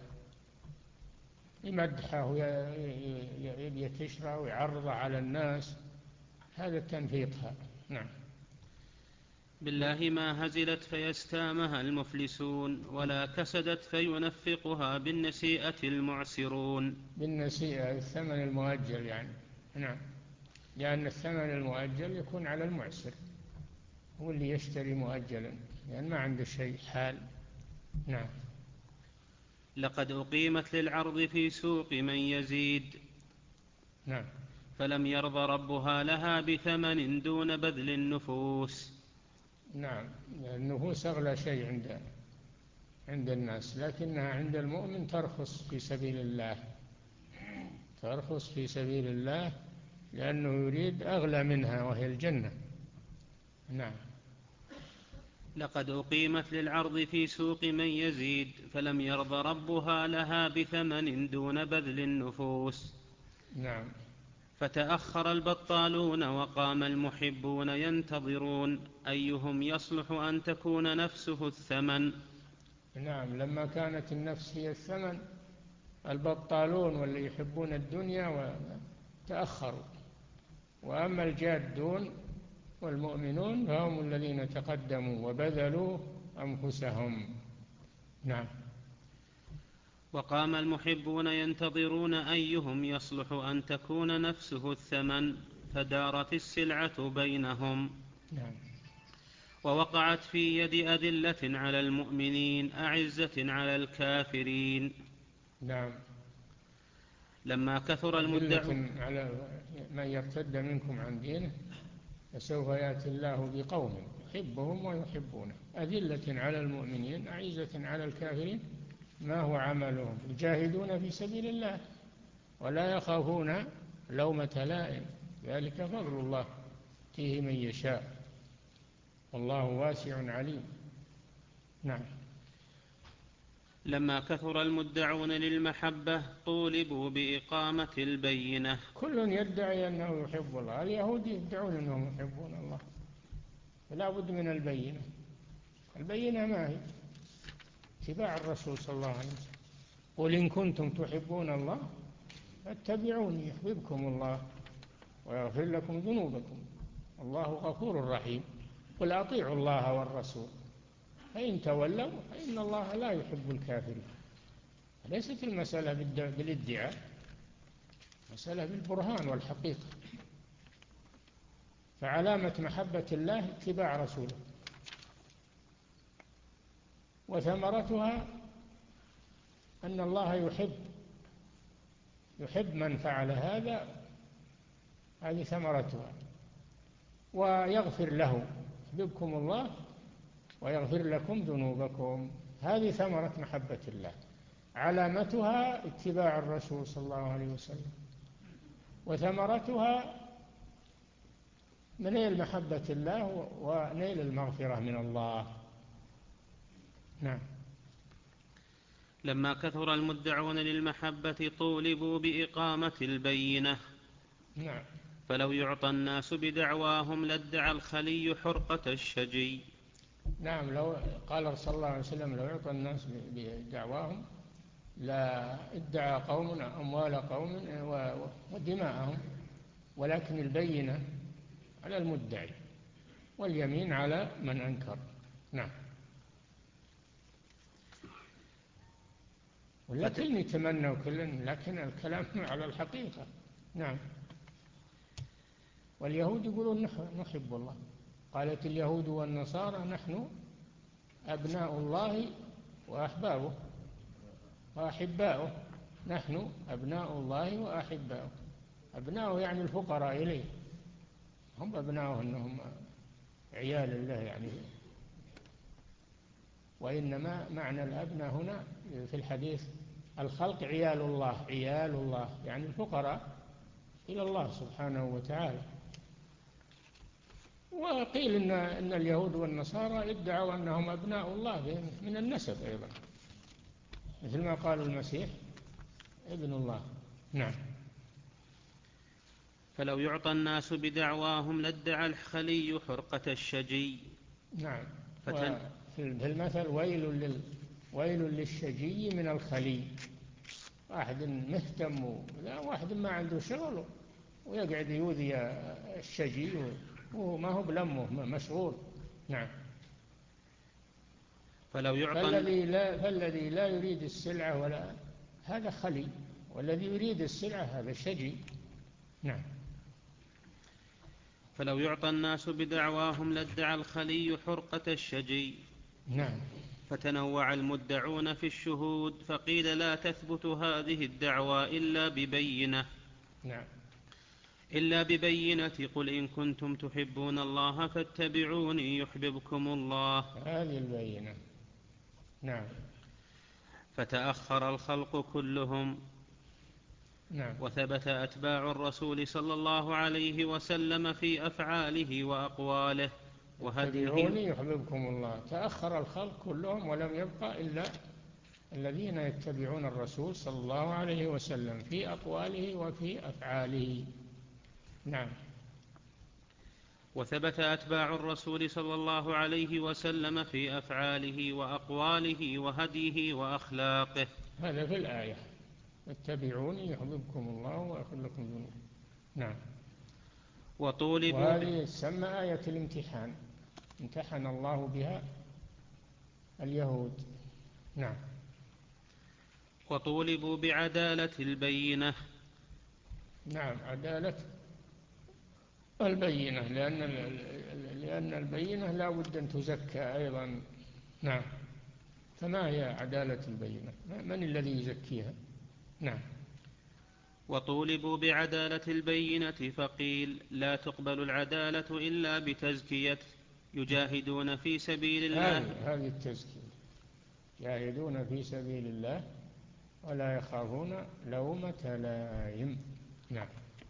يمدحه ويبي تشرى ويعرضه على الناس، هذا تنفيقها. نعم. بالله ما هزلت فيستامها المفلسون، ولا كسدت فينفقها بالنسيئة المعسرون. بالنسيئة الثمن المؤجل يعني. نعم. لأن الثمن المؤجل يكون على المعسر، هو اللي يشتري مؤجلا لأن يعني ما عنده شيء حال. نعم. لقد أقيمت للعرض في سوق من يزيد. نعم. فلم يرض ربها لها بثمن دون بذل النفوس. نعم. النفوس أغلى شيء عند عند الناس، لكنها عند المؤمن ترخص في سبيل الله، ترخص في سبيل الله لأنه يريد أغلى منها وهي الجنة. نعم. لقد أقيمت للعرض في سوق من يزيد، فلم يرض ربها لها بثمن دون بذل النفوس. نعم. فتأخر البطالون وقام المحبون ينتظرون أيهم يصلح أن تكون نفسه الثمن. نعم، لما كانت النفس هي الثمن البطالون واللي يحبون الدنيا وتأخروا، وأما الجادون والمؤمنون فهم الذين تقدموا وبذلوا أنفسهم. نعم. وقام المحبون ينتظرون أيهم يصلح أن تكون نفسه الثمن، فدارت السلعة بينهم. نعم. ووقعت في يد أذلة على المؤمنين أعزة على الكافرين. نعم. لما كثر أذلة على من يرتد منكم عن دينه فسوف يأتي الله بقوم يحبهم ويحبونه، أذلة على المؤمنين أعزة على الكافرين. ما هو عملهم؟ يجاهدون في سبيل الله ولا يخافون لومة لائم، ذلك فضل الله يؤتيه من يشاء والله واسع عليم. نعم. لما كثر المدعون للمحبة طولبوا بإقامة البينة. كل يدعي أنه يحب الله، اليهود يدعون أنهم يحبون الله، فلا بد من البينة. البينة ما هي؟ اتباع الرسول صلى الله عليه وسلم. قل إن كنتم تحبون الله فاتبعوني يحببكم الله ويغفر لكم ذنوبكم الله غفور رحيم. قل أطيعوا الله والرسول فإن تولوا فإن الله لا يحب الكافرين. ليست المسألة بالادعاء، مسألة بالبرهان والحقيقة. فعلامة محبة الله اتباع رسوله، وثمرتها أن الله يحب يحب من فعل هذا، هذه ثمرتها، ويغفر له، يحببكم الله ويغفر لكم ذنوبكم. هذه ثمرة محبة الله، علامتها اتباع الرسول صلى الله عليه وسلم، وثمرتها نيل محبة الله ونيل المغفرة من الله. نعم. لما كثر المدعون للمحبة طولبوا بإقامة البينة. نعم. فلو يعطى الناس بدعواهم لادعى الخلي حرقة الشجي. نعم، لو قال صلى الله عليه وسلم لو يعطى الناس بدعواهم لا ادعى قوم أموال قوم ودماءهم، ولكن البينة على المدعي واليمين على من أنكر. نعم. ولكن يتمنوا كل، لكن الكلام على الحقيقة. نعم. واليهود يقولون نحب الله، قالت اليهود والنصارى نحن أبناء الله وأحبابه وأحباؤه. نحن أبناء الله وأحباؤه، أبناؤه يعني الفقراء إليه، هم أبناؤه أنهم عيال الله يعني. وإنما معنى الأبناء هنا في الحديث الخلق عيال الله، عيال الله يعني الفقراء إلى الله سبحانه وتعالى. وقيل إن, إن اليهود والنصارى ادعوا أنهم أبناء الله من النسب أيضا، مثل ما قال المسيح ابن الله. نعم. فلو يعطى الناس بدعواهم لادعى الخلي حرقة الشجي. نعم. فتن... في المثل ويل, لل... ويل للشجي من الخلي. واحد مهتم لا واحد ما عنده شغل ويقعد يؤذي الشجي وما هو بلمه مشغول. نعم. فلو يعطى فالذي لا, فالذي لا يريد السلعة ولا هذا خلي، والذي يريد السلعة هذا شجي. نعم. فلو يعطى الناس بدعواهم لادعى الخلي حرقة الشجي. نعم. فتنوع المدعون في الشهود، فقيل لا تثبت هذه الدعوى إلا ببينة. نعم. إلا ببينة قل إن كنتم تحبون الله فاتبعوني يحببكم الله. هذه البينة. نعم. فتأخر الخلق كلهم. نعم. وثبت أتباع الرسول صلى الله عليه وسلم في أفعاله وأقواله اتبعوني يحببكم الله. تأخر الخلق كلهم ولم يبقى إلا الذين يتبعون الرسول صلى الله عليه وسلم في أقواله وفي أفعاله. نعم. وثبت أتباع الرسول صلى الله عليه وسلم في أفعاله وأقواله وهديه وأخلاقه. هذا في الآية: اتبعوني يحببكم الله ويغفر لكم ذنوبكم. نعم. وطولبوا وهذه تسمى آية الامتحان، امتحن الله بها اليهود. نعم. وطولبوا بعدالة البينة. نعم، عدالة البينة، لأن لأن البينة لا بد أن تزكى أيضا. نعم. فما هي عدالة البينة؟ من الذي يزكيها؟ نعم. وطولبوا بعدالة البينة فقيل لا تقبل العدالة إلا بتزكية يجاهدون في سبيل الله. هذه هذه التزكية: يجاهدون في سبيل الله ولا يخافون لومة لائم. نعم.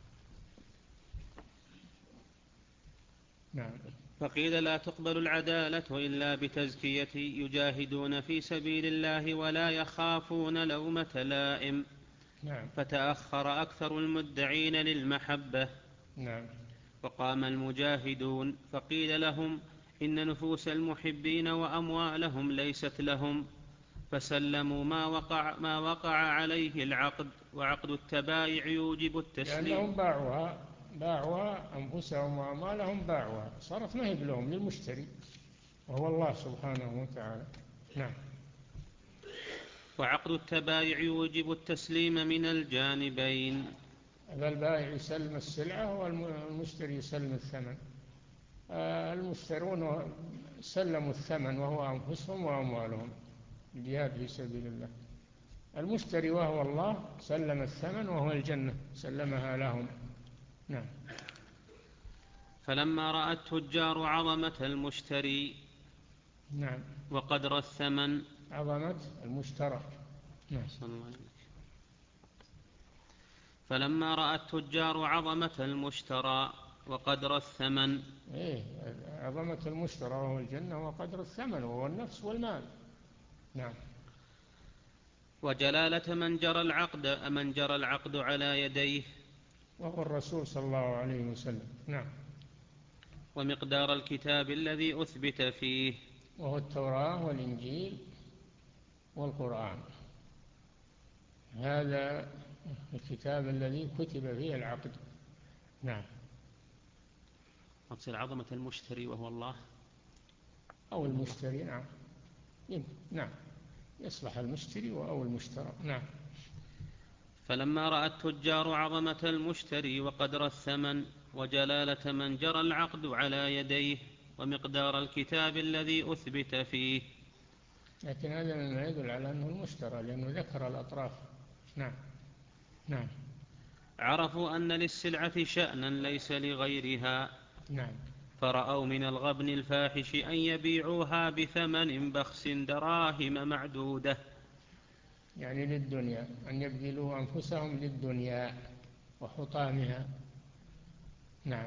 نعم. فقيل لا تقبل العدالة إلا بتزكية يجاهدون في سبيل الله ولا يخافون لومة لائم. نعم. فتأخر أكثر المدعين للمحبة. نعم. وقام المجاهدون فقيل لهم إن نفوس المحبين وأموالهم ليست لهم، فسلموا ما وقع, ما وقع عليه العقد، وعقد التبايع يوجب التسليم. لأنهم باعوها باعوها أنفسهم وأموالهم باعوها، صارت ما هي لهم، للمشتري وهو الله سبحانه وتعالى. نعم. وعقد التبايع يوجب التسليم من الجانبين. البائع يسلم السلعة والمشتري يسلم الثمن. المشترون سلموا الثمن وهو أنفسهم وأموالهم، الجهاد في سبيل الله. المشتري وهو الله سلم الثمن وهو الجنة سلمها لهم. نعم. فلما رأى التجار عظمة المشتري نعم. وقدر الثمن. عظمة المشترى. نعم. فلما رأى التجار عظمة المشترى وقدر الثمن. إيه، عظمة المشترى وهو الجنة وقدر الثمن وهو النفس والمال. نعم. وجلالة من جرى العقد من جرى العقد على يديه وهو الرسول صلى الله عليه وسلم. نعم. ومقدار الكتاب الذي أثبت فيه وهو التوراة والإنجيل والقرآن. هذا الكتاب الذي كتب فيه العقد. نعم. تصير عظمة المشتري وهو الله أو المشتري. نعم. نعم، يصلح المشتري أو المشترى. نعم. فلما رأى التجار عظمة المشتري وقدر الثمن وجلالة من جرى العقد على يديه ومقدار الكتاب الذي أثبت فيه. لكن هذا مما يدل على أنه المشترى، لأنه ذكر الأطراف. نعم. نعم. عرفوا أن للسلعة شأنا ليس لغيرها. نعم. فرأوا من الغبن الفاحش أن يبيعوها بثمن بخس دراهم معدودة. يعني للدنيا، أن يبذلوا أنفسهم للدنيا وحطامها. نعم.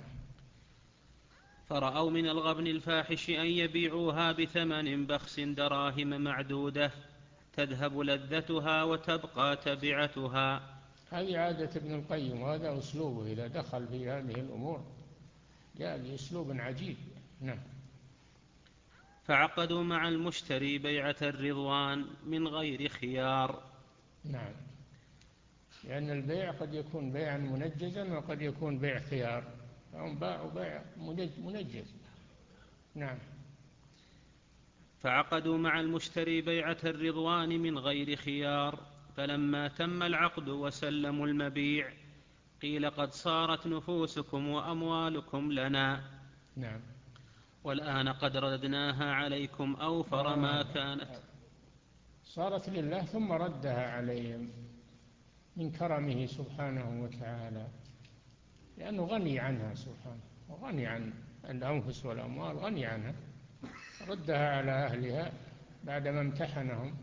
فرأوا من الغبن الفاحش أن يبيعوها بثمن بخس دراهم معدودة تذهب لذتها وتبقى تبعتها. هذه عادة ابن القيم، وهذا أسلوبه إذا دخل في هذه الأمور، جاء بأسلوب عجيب. نعم. فعقدوا مع المشتري بيعة الرضوان من غير خيار. نعم. لأن البيع قد يكون بيعا منجزا وقد يكون بيع خيار، فهم باعوا بيع منجز. نعم. فعقدوا مع المشتري بيعة الرضوان من غير خيار. فلما تم العقد وسلموا المبيع قيل قد صارت نفوسكم وأموالكم لنا. نعم. والآن قد رددناها عليكم أوفر ما كانت. صارت لله ثم ردها عليهم من كرمه سبحانه وتعالى، لأنه غني عنها سبحانه، وغني عن الأنفس والأموال، غني عنها، ردها على أهلها بعدما امتحنهم.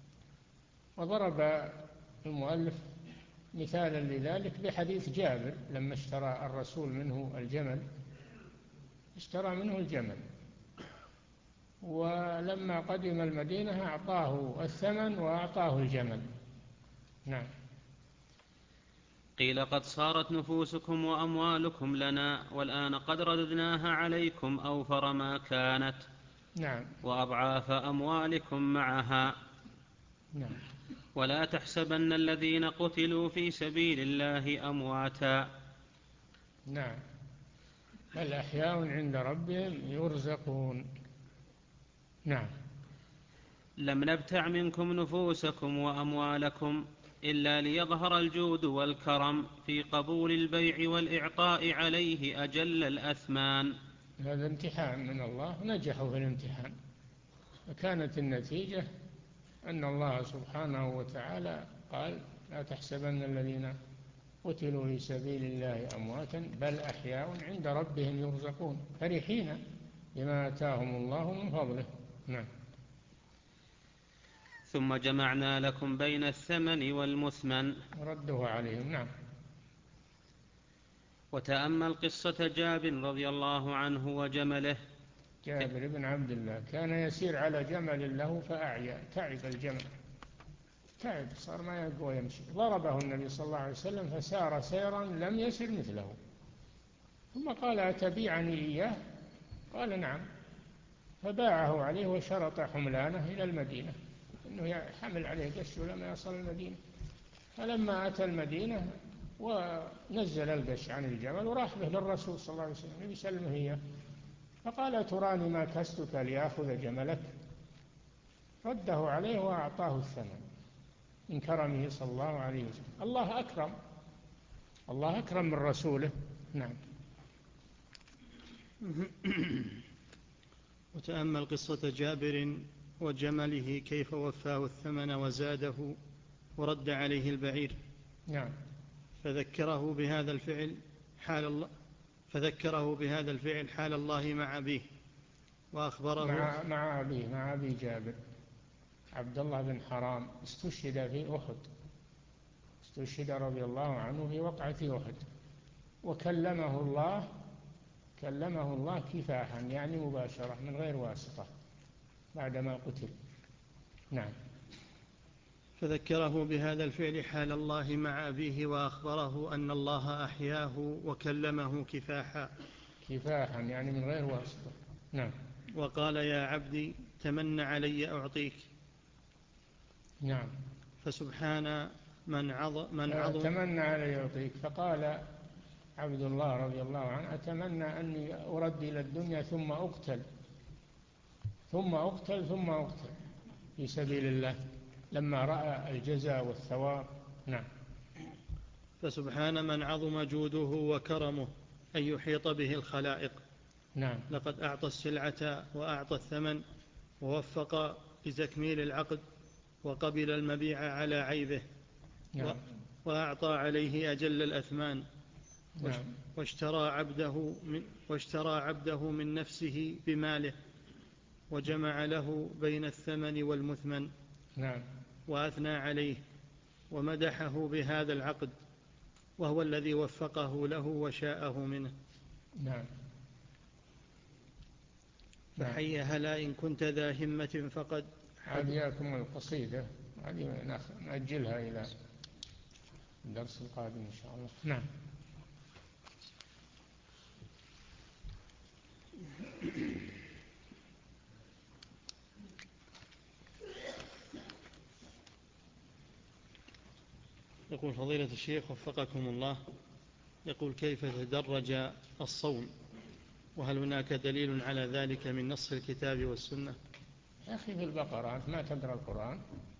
وضرب المؤلف مثالا لذلك بحديث جابر لما اشترى الرسول منه الجمل، اشترى منه الجمل، ولما قدم المدينة أعطاه الثمن وأعطاه الجمل. نعم. قيل قد صارت نفوسكم وأموالكم لنا والآن قد رددناها عليكم أوفر ما كانت. نعم. وأضعاف أموالكم معها. نعم. ولا تحسبن الذين قتلوا في سبيل الله أمواتا. نعم، بل أحياء عند ربهم يرزقون. نعم. لم نبتع منكم نفوسكم وأموالكم إلا ليظهر الجود والكرم في قبول البيع والإعطاء عليه أجل الأثمان. هذا امتحان من الله، نجحوا في الامتحان، فكانت النتيجة أن الله سبحانه وتعالى قال لا تحسبن الذين قتلوا في سبيل الله أمواتا بل أحياء عند ربهم يرزقون فرحين بما آتاهم الله من فضله. نعم. ثم جمعنا لكم بين الثمن والمثمن. رده عليهم. نعم. وتأمل قصة جابر رضي الله عنه وجمله. جابر بن عبد الله كان يسير على جمل له فأعيا، تعب الجمل، تعب، صار ما يقوى يمشي، ضربه النبي صلى الله عليه وسلم فسار سيرا لم يسر مثله، ثم قال أتبيعني إياه؟ قال نعم، فباعه عليه وشرط حملانه إلى المدينة، إنه حمل عليه قش ولما يصل المدينة. فلما أتى المدينة ونزل القش عن الجمل وراح به للرسول صلى الله عليه وسلم يسلمه إياه، فقال تراني ما كستك ليأخذ جملك؟ رده عليه وأعطاه الثمن من كرمه صلى الله عليه وسلم. الله أكرم، الله أكرم من رسوله. نعم. وتأمل قصة جابر وجمله كيف وفاه الثمن وزاده ورد عليه البعير. نعم. فذكره بهذا الفعل حال الله فذكره بهذا الفعل حال الله مع أبيه وأخبره مع, مع أبيه مع أبي جابر عبد الله بن حرام استشهد في أحد، استشهد رضي الله عنه في وقعة أحد، وكلمه الله كلمه الله كفاحا يعني مباشرة من غير واسطة بعدما قتل. نعم. فذكره بهذا الفعل حال الله مع أبيه وأخبره أن الله أحياه وكلمه كفاحا كفاحا يعني من غير واسطة. نعم. وقال يا عبدي تمن علي أعطيك. نعم. فسبحان من عظم, من عظم تمنى علي يعطيك، فقال عبد الله رضي الله عنه أتمنى أني أرد إلى الدنيا ثم أقتل ثم أقتل ثم أقتل في سبيل الله لما رأى الجزاء والثواب. نعم. فسبحان من عظم جوده وكرمه أن يحيط به الخلائق. نعم. لقد أعطى السلعة وأعطى الثمن ووفق بتكميل العقد وقبل المبيع على عيبه. نعم. وأعطى عليه أجل الأثمان. نعم. واشترى عبده من, واشترى عبده من نفسه بماله وجمع له بين الثمن والمثمن. نعم. وأثنى عليه ومدحه بهذا العقد وهو الذي وفقه له وشاءه منه. نعم. فحي هلا إن كنت ذا همة فقد هذه القصيدة هذه نأجلها إلى الدرس القادم إن شاء الله. نعم. يقول فضيلة الشيخ وفقكم الله، يقول كيف تدرج الصوم، وهل هناك دليل على ذلك من نص الكتاب والسنة؟ يا أخي في البقرة أنت ما تقرأ القرآن؟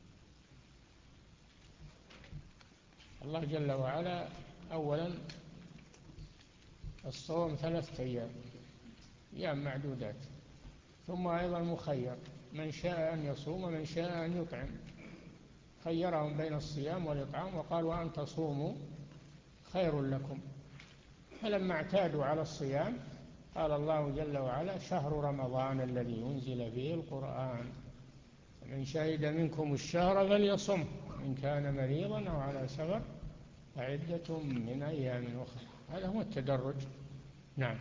الله جل وعلا أولا الصوم ثلاثة أيام أيام معدودات، ثم أيضا مخير من شاء أن يصوم ومن شاء أن يطعم، خيرهم بين الصيام والإطعام وقال وأن تصوموا خير لكم. فلما اعتادوا على الصيام قال الله جل وعلا شهر رمضان الذي أنزل فيه القرآن من شهد منكم الشهر فليصم إن كان مريضا أو على سفر فعدة من أيام أخرى. هذا هو التدرج. نعم.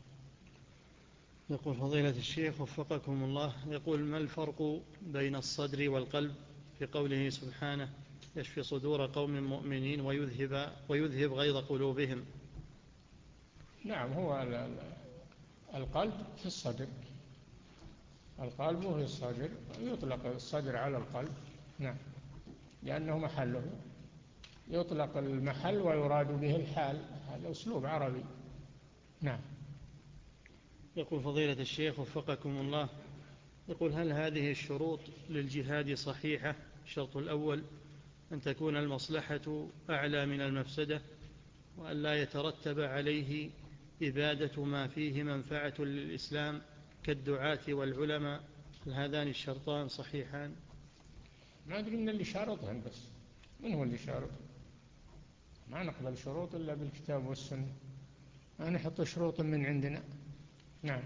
يقول فضيلة الشيخ وفقكم الله، يقول ما الفرق بين الصدر والقلب في قوله سبحانه يشفي صدور قوم مؤمنين ويذهب, ويذهب غيظ قلوبهم. نعم، هو القلب في الصدر، القلب في الصدر، يطلق الصدر على القلب، نعم، لأنه محله، يطلق المحل ويراد به الحال، هذا أسلوب عربي. نعم. يقول فضيلة الشيخ وفقكم الله، يقول هل هذه الشروط للجهاد صحيحة؟ الشرط الأول أن تكون المصلحة أعلى من المفسدة، وأن لا يترتب عليه إبادة ما فيه منفعة للإسلام كالدعاة والعلماء، هل هذان الشرطان صحيحان؟ ما أدري من اللي شارطهن، بس من هو اللي شارط؟ ما نقبل شروط إلا بالكتاب والسنة، ما نحط شروط من عندنا. نعم.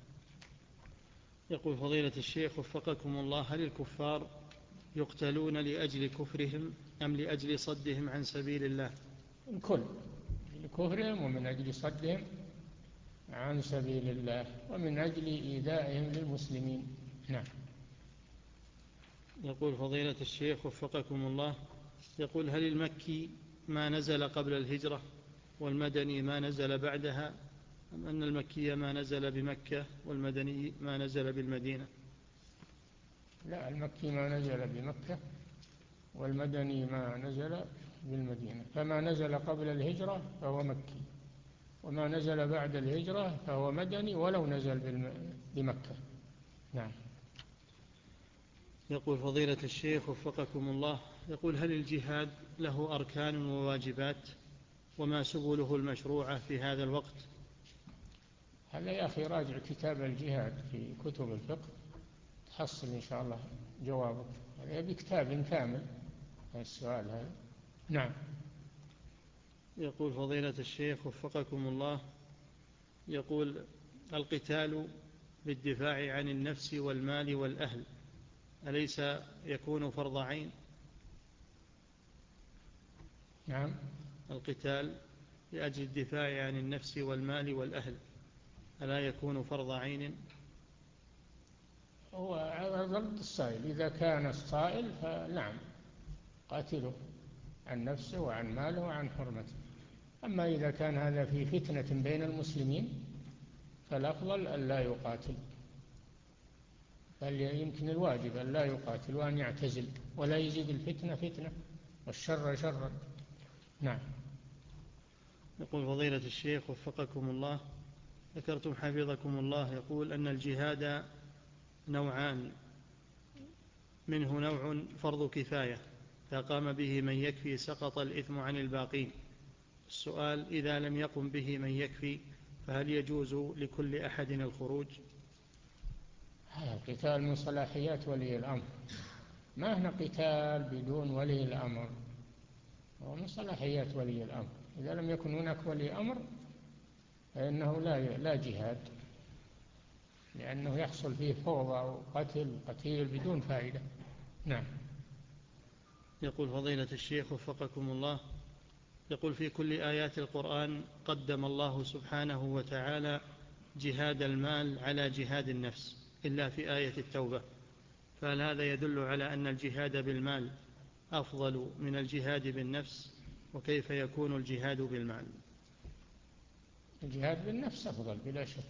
يقول فضيلة الشيخ وفقكم الله، هل الكفار يقتلون لأجل كفرهم أم لأجل صدهم عن سبيل الله؟ الكل، لكفرهم ومن أجل صدهم عن سبيل الله ومن أجل إيذائهم للمسلمين. نعم. يقول فضيلة الشيخ وفقكم الله، يقول هل المكي ما نزل قبل الهجرة والمدني ما نزل بعدها، أم أن المكي ما نزل بمكة والمدني ما نزل بالمدينة؟ لا، المكي ما نزل بمكة والمدني ما نزل بالمدينة، فما نزل قبل الهجرة فهو مكي، وما نزل بعد الهجرة فهو مدني ولو نزل بمكة. نعم. يقول فضيلة الشيخ وفقكم الله، يقول هل الجهاد له أركان وواجبات، وما سبله المشروعة في هذا الوقت؟ هذا يا أخي راجع كتاب الجهاد في كتب الفقه تحصل إن شاء الله جوابك، هذا بكتاب كامل السؤال هذا. نعم. يقول فضيلة الشيخ وفقكم الله، يقول القتال بالدفاع عن النفس والمال والأهل أليس يكون فرض عين؟ نعم. القتال لأجل الدفاع عن النفس والمال والأهل ألا يكون فرض عين؟ هو على ضد السائل، إذا كان السائل فنعم قاتله عن نفسه وعن ماله وعن حرمته، أما إذا كان هذا في فتنة بين المسلمين فالأفضل أن لا يقاتل، بل يمكن الواجب أن لا يقاتل وأن يعتزل ولا يزيد الفتنة فتنة والشر شرا. نعم. يقول فضيلة الشيخ وفقكم الله، ذكرتم حفظكم الله يقول أن الجهاد نوعان، منه نوع فرض كفاية إذا قام به من يكفي سقط الإثم عن الباقين. السؤال إذا لم يقم به من يكفي فهل يجوز لكل أحد الخروج؟ هذا القتال من صلاحيات ولي الأمر، ما هنا قتال بدون ولي الأمر، هو من صلاحيات ولي الأمر، إذا لم يكن هناك ولي أمر فإنه لا لا جهاد، لأنه يحصل فيه فوضى وقتل قتيل بدون فائدة. نعم. يقول فضيلة الشيخ وفقكم الله، يقول في كل آيات القرآن قدم الله سبحانه وتعالى جهاد المال على جهاد النفس إلا في آية التوبة، فهل هذا يدل على أن الجهاد بالمال أفضل من الجهاد بالنفس؟ وكيف يكون الجهاد بالمال؟ الجهاد بالنفس أفضل بلا شك،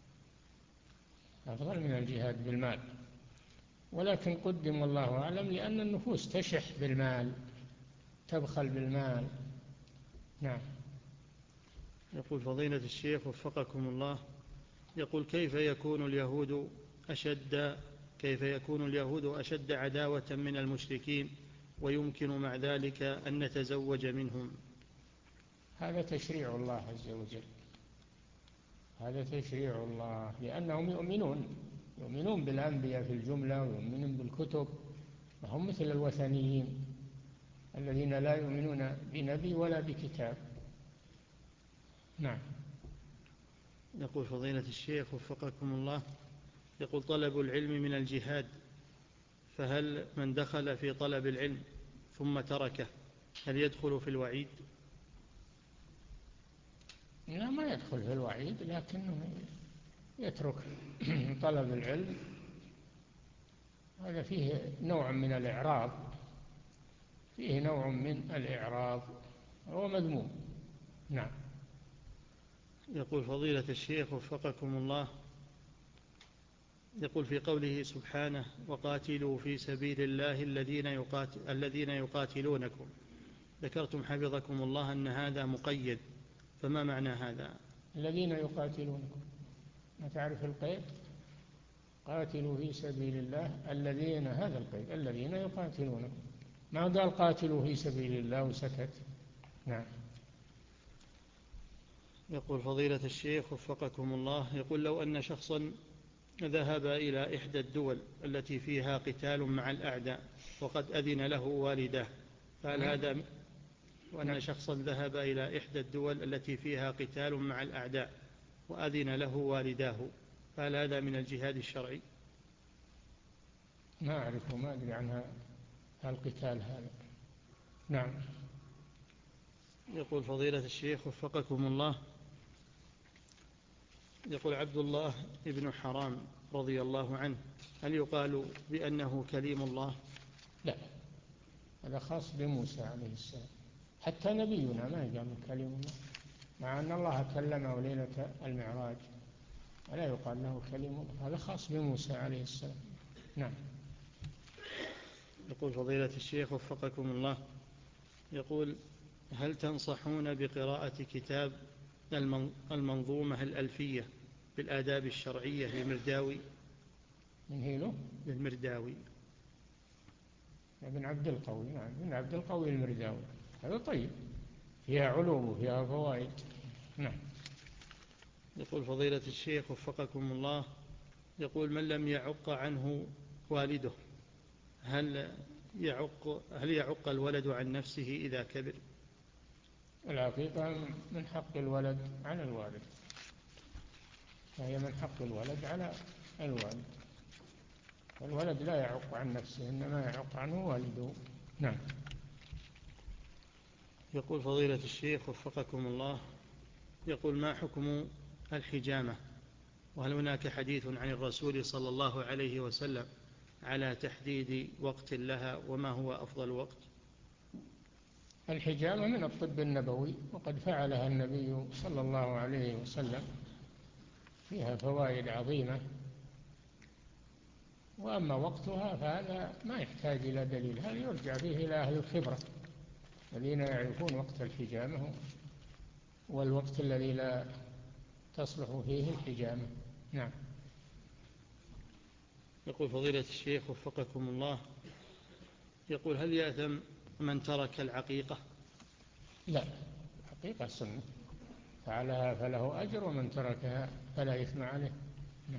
أفضل من الجهاد بالمال، ولكن قدم الله أعلم لأن النفوس تشح بالمال، تبخل بالمال. نعم. يقول فضيلة الشيخ وفقكم الله، يقول كيف يكون اليهود أشد كيف يكون اليهود أشد عداوة من المشركين ويمكن مع ذلك أن نتزوج منهم؟ هذا تشريع الله عز وجل، هذا تشريع الله، لأنهم يؤمنون يؤمنون بالأنبياء في الجملة ويؤمنون بالكتب، وهم مثل الوثنيين الذين لا يؤمنون بنبي ولا بكتاب. نعم. يقول فضيلة الشيخ وفقكم الله، يقول طلب العلم من الجهاد، فهل من دخل في طلب العلم ثم تركه هل يدخل في الوعيد؟ لا، ما يدخل في الوعيد، لكنه يترك طلب العلم، هذا فيه نوع من الإعراض فيه نوع من الإعراض، هو مذموم. نعم. يقول فضيلة الشيخ وفقكم الله، يقول في قوله سبحانه وقاتلوا في سبيل الله الذين يقاتل الذين يقاتلونكم، ذكرتم حفظكم الله أن هذا مقيد، فما معنى هذا؟ الذين يقاتلونكم، ما تعرف القيد؟ قاتلوا في سبيل الله الذين، هذا القيد، الذين يقاتلونكم، ما قال قاتلوا في سبيل الله وسكت. نعم. يقول فضيلة الشيخ وفقكم الله، يقول لو أن شخصا ذهب إلى إحدى الدول التي فيها قتال مع الأعداء وقد أذن له والده، فهل هذا وأن شخصا ذهب إلى إحدى الدول التي فيها قتال مع الأعداء وأذن له والداه، فهل هذا من الجهاد الشرعي؟ ما أعرف، ما أدري عنها القتال هذا. نعم. يقول فضيلة الشيخ وفقكم الله، يقول عبد الله ابن حرام رضي الله عنه، هل يقال بأنه كليم الله؟ لا، هذا خاص بموسى عليه السلام، حتى نبينا ما يقال كليم الله، مع أن الله كلمه ليلة المعراج ولا يقال له كليم الله، هذا خاص بموسى عليه السلام. نعم. يقول فضيلة الشيخ وفقكم الله، يقول هل تنصحون بقراءة كتاب المنظومة الألفية بالآداب الشرعية للمرداوي؟ من هيله؟ للمرداوي ابن عبد القوي. نعم، ابن عبد القوي المرداوي، هذا طيب، فيها علوم وفيها فوائد. نعم. يقول فضيلة الشيخ وفقكم الله، يقول من لم يعق عنه والده، هل يعق هل يعق الولد عن نفسه إذا كبر؟ العقيقة من حق الولد على الوالد، فهي من حق الولد على الوالد، الولد لا يعق عن نفسه، إنما يعق عنه والده. نعم. يقول فضيلة الشيخ وفقكم الله، يقول ما حكم الحجامة، وهل هناك حديث عن الرسول صلى الله عليه وسلم على تحديد وقت لها، وما هو أفضل وقت؟ الحجامة من الطب النبوي، وقد فعلها النبي صلى الله عليه وسلم، فيها فوائد عظيمة، وأما وقتها فهذا ما يحتاج إلى دليل، هذا يرجع به إلى أهل الخبرة الذين يعرفون وقت الحجامة والوقت الذي لا تصلح فيه الحجامة. نعم. يقول فضيلة الشيخ وفقكم الله، يقول هل يأثم من ترك العقيقة؟ لا، الحقيقة سنة، فعلها فله أجر، ومن تركها فلا إثم عليه. نعم.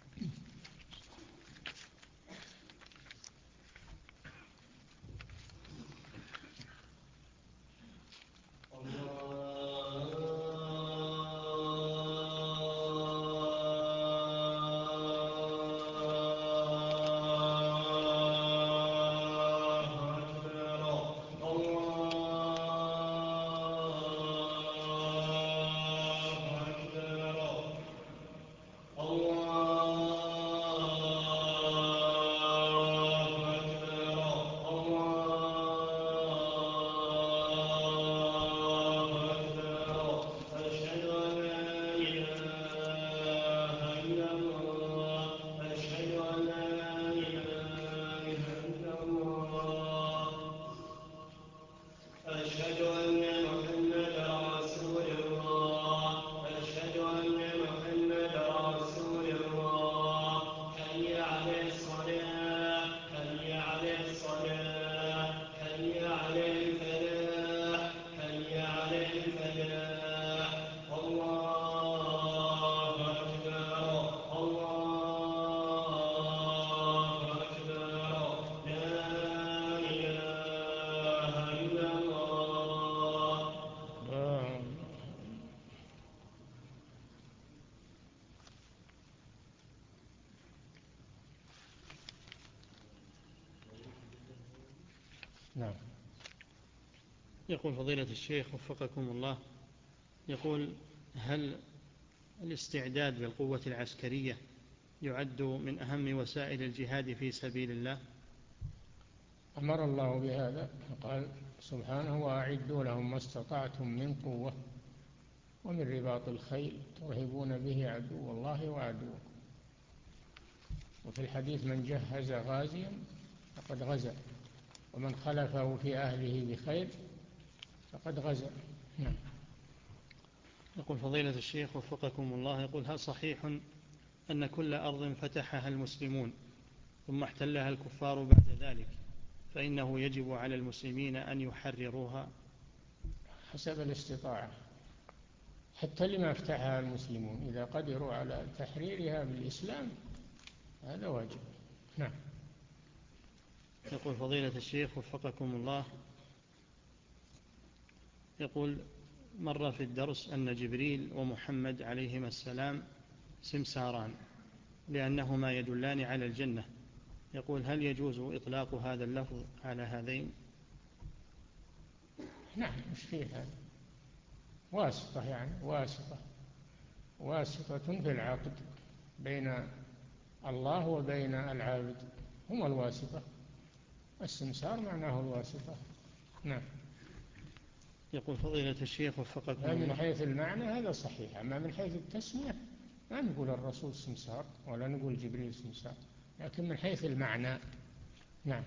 نعم. يقول فضيلة الشيخ وفقكم الله، يقول هل الاستعداد بالقوة العسكرية يعد من أهم وسائل الجهاد في سبيل الله؟ أمر الله بهذا، قال سبحانه: وأعدوا لهم ما استطعتم من قوة ومن رباط الخيل ترهبون به عدو الله وعدوكم. وفي الحديث: من جهز غازيا فقد غزا، ومن خلفه في أهله بخير فقد غزا. نعم. يقول فضيلة الشيخ وفقكم الله، يقول: هل صحيح أن كل أرض فتحها المسلمون ثم احتلها الكفار بعد ذلك فإنه يجب على المسلمين أن يحرروها؟ حسب الاستطاعة، حتى لما افتحها المسلمون إذا قدروا على تحريرها بالإسلام هذا واجب. نعم. يقول فضيلة الشيخ وفقكم الله، يقول: مر في الدرس أن جبريل ومحمد عليهما السلام سمساران لأنهما يدلان على الجنة. يقول: هل يجوز إطلاق هذا اللفظ على هذين؟ نعم، مش فيه هذا؟ واسطة، يعني واسطة واسطة في العقد بين الله وبين العابد، هم الواسطة. السمسار معناه الواسطة. نعم. يقول فضيلة الشيخ وفقكم الله، من حيث المعنى هذا صحيح، أما من حيث التسمية ما نقول الرسول سمسار ولا نقول جبريل سمسار، لكن من حيث المعنى. نعم.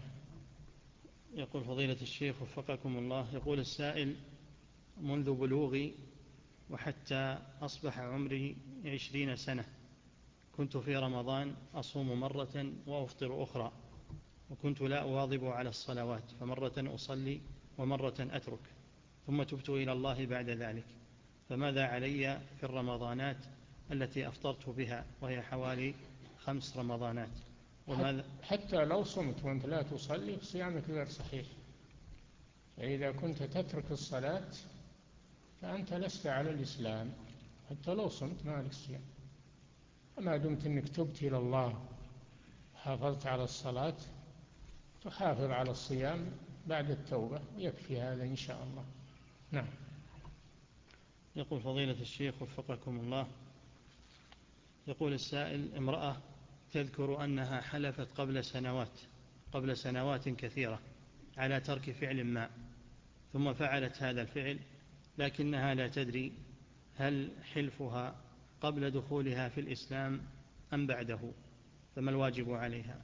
يقول فضيلة الشيخ وفقكم الله، يقول السائل: منذ بلوغي وحتى أصبح عمري عشرين سنة كنت في رمضان أصوم مرة وأفطر أخرى، وكنت لا أواظب على الصلوات، فمرة أصلي ومرة أترك، ثم تبت إلى الله بعد ذلك، فماذا علي في الرمضانات التي أفطرت بها وهي حوالي خمس رمضانات؟ وماذا حتى لو صمت وأنت لا تصلي صيامك غير صحيح، فإذا كنت تترك الصلاة فأنت لست على الإسلام، حتى لو صمت ما لك صيام. وما دمت أنك تبت إلى الله حافظت على الصلاة تحافظ على الصيام بعد التوبة، ويكفي هذا إن شاء الله. نعم. يقول فضيلة الشيخ وفقكم الله، يقول السائل: امرأة تذكر أنها حلفت قبل سنوات قبل سنوات كثيرة على ترك فعل ما، ثم فعلت هذا الفعل لكنها لا تدري هل حلفها قبل دخولها في الإسلام أم بعده، فما الواجب عليها؟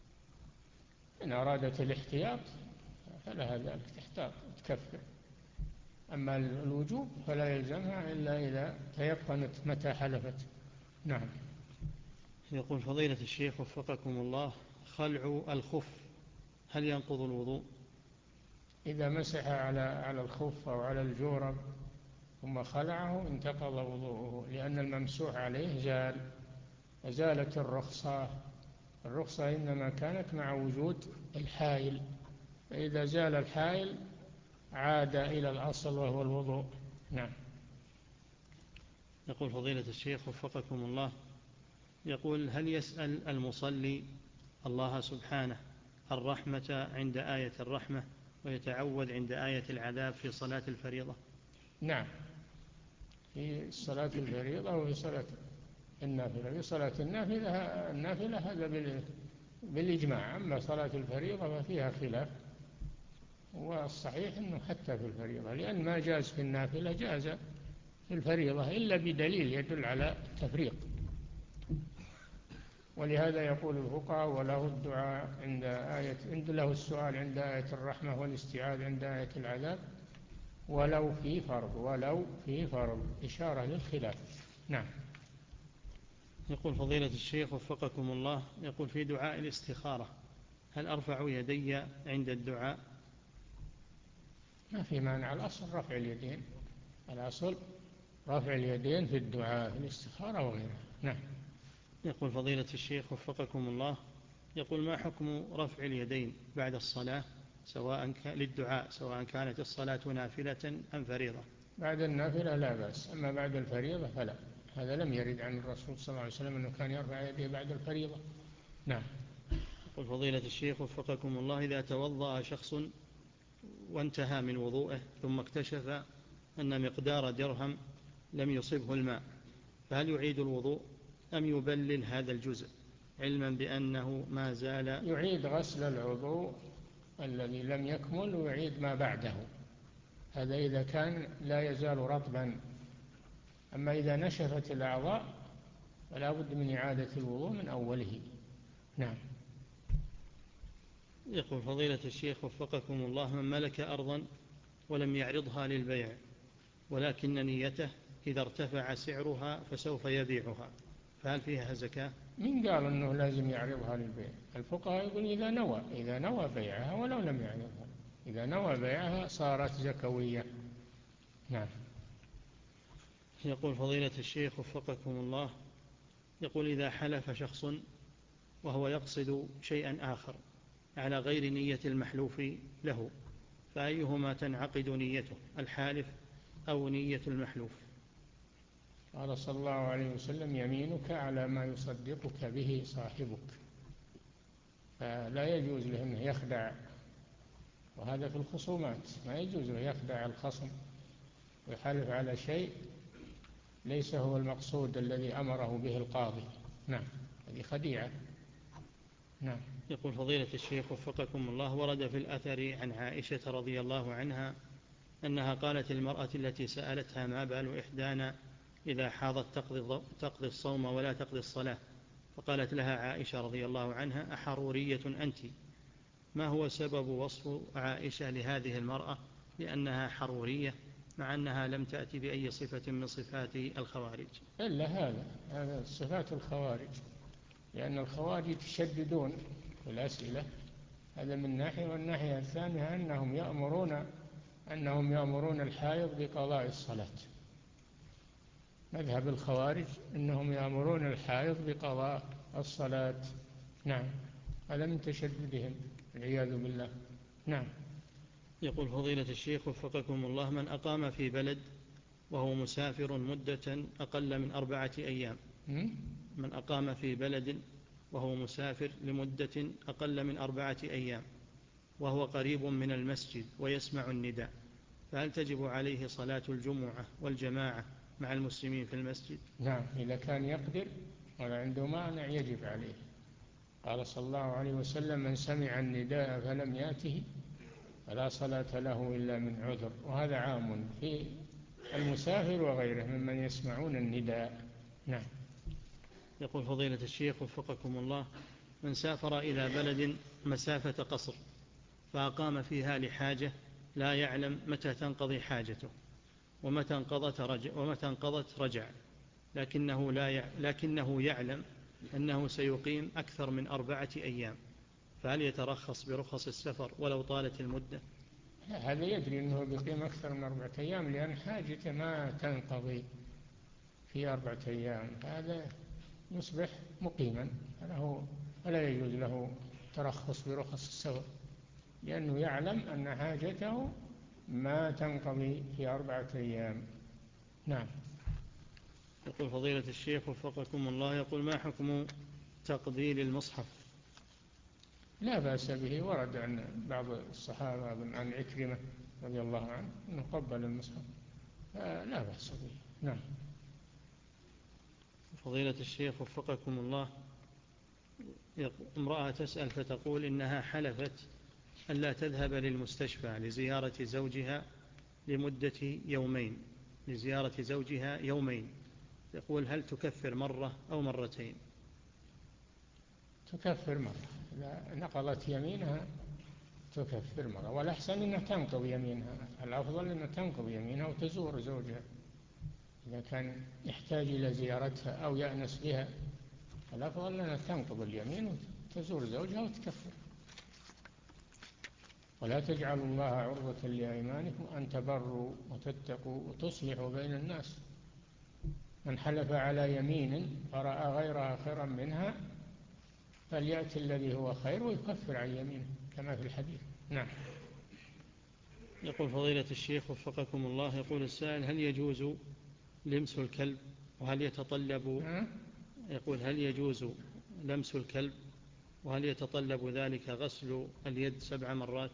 إن أرادت الاحتياط فلها ذلك، تحتاط وتكفر. أما الوجوب فلا يلزمها إلا إذا تيقنت متى حلفت. نعم. يقول فضيلة الشيخ وفقكم الله: خلع الخف هل ينقض الوضوء؟ إذا مسح على على الخف أو على الجورب ثم خلعه انتقض وضوءه، لأن الممسوح عليه زال، وزالت الرخصة. الرخصة إنما كانت مع وجود الحائل، فإذا زال الحائل عاد إلى الأصل وهو الوضوء. نعم. يقول فضيلة الشيخ وفقكم الله، يقول: هل يسأل المصلي الله سبحانه الرحمة عند آية الرحمة ويتعوذ عند آية العذاب في صلاة الفريضة؟ نعم، في صلاة الفريضة وفي صلاة النافلة. في صلاة النافلة النافلة هذا بالإجماع، أما صلاة الفريضة ففيها خلاف، والصحيح أنه حتى في الفريضة، لأن ما جاز في النافلة جاز في الفريضة إلا بدليل يدل على التفريق. ولهذا يقول الفقهاء: وله الدعاء عند آية عند له السؤال عند آية الرحمة والاستعاذ عند آية العذاب ولو في فرض، ولو في فرض، إشارة للخلاف. نعم. يقول فضيلة الشيخ وفقكم الله، يقول: في دعاء الاستخارة هل أرفع يدي عند الدعاء؟ ما في مانع، الأصل رفع اليدين، الأصل رفع اليدين في الدعاء في الاستخارة وغيرها. نعم. يقول فضيلة الشيخ وفقكم الله، يقول: ما حكم رفع اليدين بعد الصلاة سواء للدعاء سواء كانت الصلاة نافلة أم فريضة؟ بعد النافلة لا بأس، أما بعد الفريضة فلا، هذا لم يرد عن الرسول صلى الله عليه وسلم أنه كان يرفع يديه بعد الفريضة. نعم. يقول فضيلة الشيخ وفقكم الله، إذا توضأ شخص وانتهى من وضوءه ثم اكتشف أن مقدار درهم لم يصبه الماء، فهل يعيد الوضوء أم يبلل هذا الجزء علما بأنه ما زال؟ يعيد غسل العضو الذي لم يكمل ويعيد ما بعده، هذا إذا كان لا يزال رطبا. أما إذا نشفت الأعضاء فلا بد من إعادة الوضوء من أوله. نعم. يقول فضيلة الشيخ وفقكم الله: من ملك أرضا ولم يعرضها للبيع ولكن نيته إذا ارتفع سعرها فسوف يبيعها، فهل فيها زكاة؟ من قال أنه لازم يعرضها للبيع؟ الفقهاء يقول إذا نوى إذا نوى بيعها ولو لم يعرضها، إذا نوى بيعها صارت زكوية. نعم. يقول فضيلة الشيخ وفقكم الله: يقول إذا حلف شخص وهو يقصد شيئا آخر على غير نية المحلوف له، فأيهما تنعقد نيته، الحالف أو نية المحلوف؟ قال صلى الله عليه وسلم: يمينك على ما يصدقك به صاحبك. فلا يجوز له أن يخدع، وهذا في الخصومات ما يجوز له يخدع الخصم ويحلف على شيء ليس هو المقصود الذي أمره به القاضي. نعم، هذه خديعة. نعم. يقول فضيلة الشيخ وفقكم الله: ورد في الأثر عن عائشة رضي الله عنها أنها قالت للمرأة التي سألتها: ما بال إحدانا إذا حاضت تقضي, تقضي الصوم ولا تقضي الصلاة؟ فقالت لها عائشة رضي الله عنها: أحرورية أنت؟ ما هو سبب وصف عائشة لهذه المرأة لأنها حرورية مع أنها لم تأتي بأي صفة من صفات الخوارج؟ إلا هذا هذا صفات الخوارج، لأن الخوارج يتشددون في الأسئلة، هذا من ناحية. والناحية الثانية أنهم يأمرون أنهم يأمرون الحائض بقضاء الصلاة. مذهب الخوارج أنهم يأمرون الحائض بقضاء الصلاة. نعم، هذا من تشددهم والعياذ بالله. نعم. يقول فضيلة الشيخ وفقكم الله: من أقام في بلد وهو مسافر مدة أقل من أربعة أيام من أقام في بلد وهو مسافر لمدة أقل من أربعة أيام وهو قريب من المسجد ويسمع النداء، فهل تجب عليه صلاة الجمعة والجماعة مع المسلمين في المسجد؟ نعم، إذا كان يقدر ولا عنده مانع يجب عليه. قال صلى الله عليه وسلم: من سمع النداء فلم يأته فلا صلاة له إلا من عذر. وهذا عام في المسافر وغيره ممن يسمعون النداء. نعم. يقول فضيلة الشيخ وفقكم الله: من سافر إلى بلد مسافة قصر فأقام فيها لحاجة لا يعلم متى تنقضي حاجته ومتى انقضت رجع, ومتى انقضت رجع لكنه, لا يع... لكنه يعلم أنه سيقيم أكثر من أربعة أيام، فهل يترخص برخص السفر ولو طالت المدة؟ لا، هذا يدري أنه بيقيم أكثر من أربعة أيام لأن حاجته ما تنقضي في أربعة أيام، هذا يصبح مقيما، فله فلا يجوز له ترخص برخص السفر لأنه يعلم أن حاجته ما تنقضي في أربعة أيام. نعم. يقول فضيلة الشيخ وفقكم الله: يقول ما حكم تقبيل المصحف؟ لا بأس به، ورد عن بعض الصحابة عن عكرمة رضي الله عنه أنه قبل المصحف، لا بأس به. نعم. فضيلة الشيخ وفقكم الله: امرأة تسأل فتقول إنها حلفت ألا تذهب للمستشفى لزيارة زوجها لمدة يومين لزيارة زوجها يومين تقول هل تكفر مرة أو مرتين؟ تكفر مرة، إذا نقضت يمينها تكفر مرة، والأحسن أنها تنقض يمينها، الأفضل أنها تنقض يمينها وتزور زوجها إذا كان يحتاج إلى زيارتها أو يأنس بها، الأفضل أنها تنقض اليمين وتزور زوجها وتكفر. ولا تجعلوا الله عرضة لأيمانكم أن تبروا وتتقوا وتصلحوا بين الناس. من حلف على يمين فرأى غيرها خيرا منها فليأتي الذي هو خير ويكفر عن يمينه كما في الحديث. نعم. يقول فضيلة الشيخ وفقكم الله: يقول السائل: هل يجوز لمس الكلب وهل يتطلب يقول هل يجوز لمس الكلب وهل يتطلب ذلك غسل اليد سبع مرات؟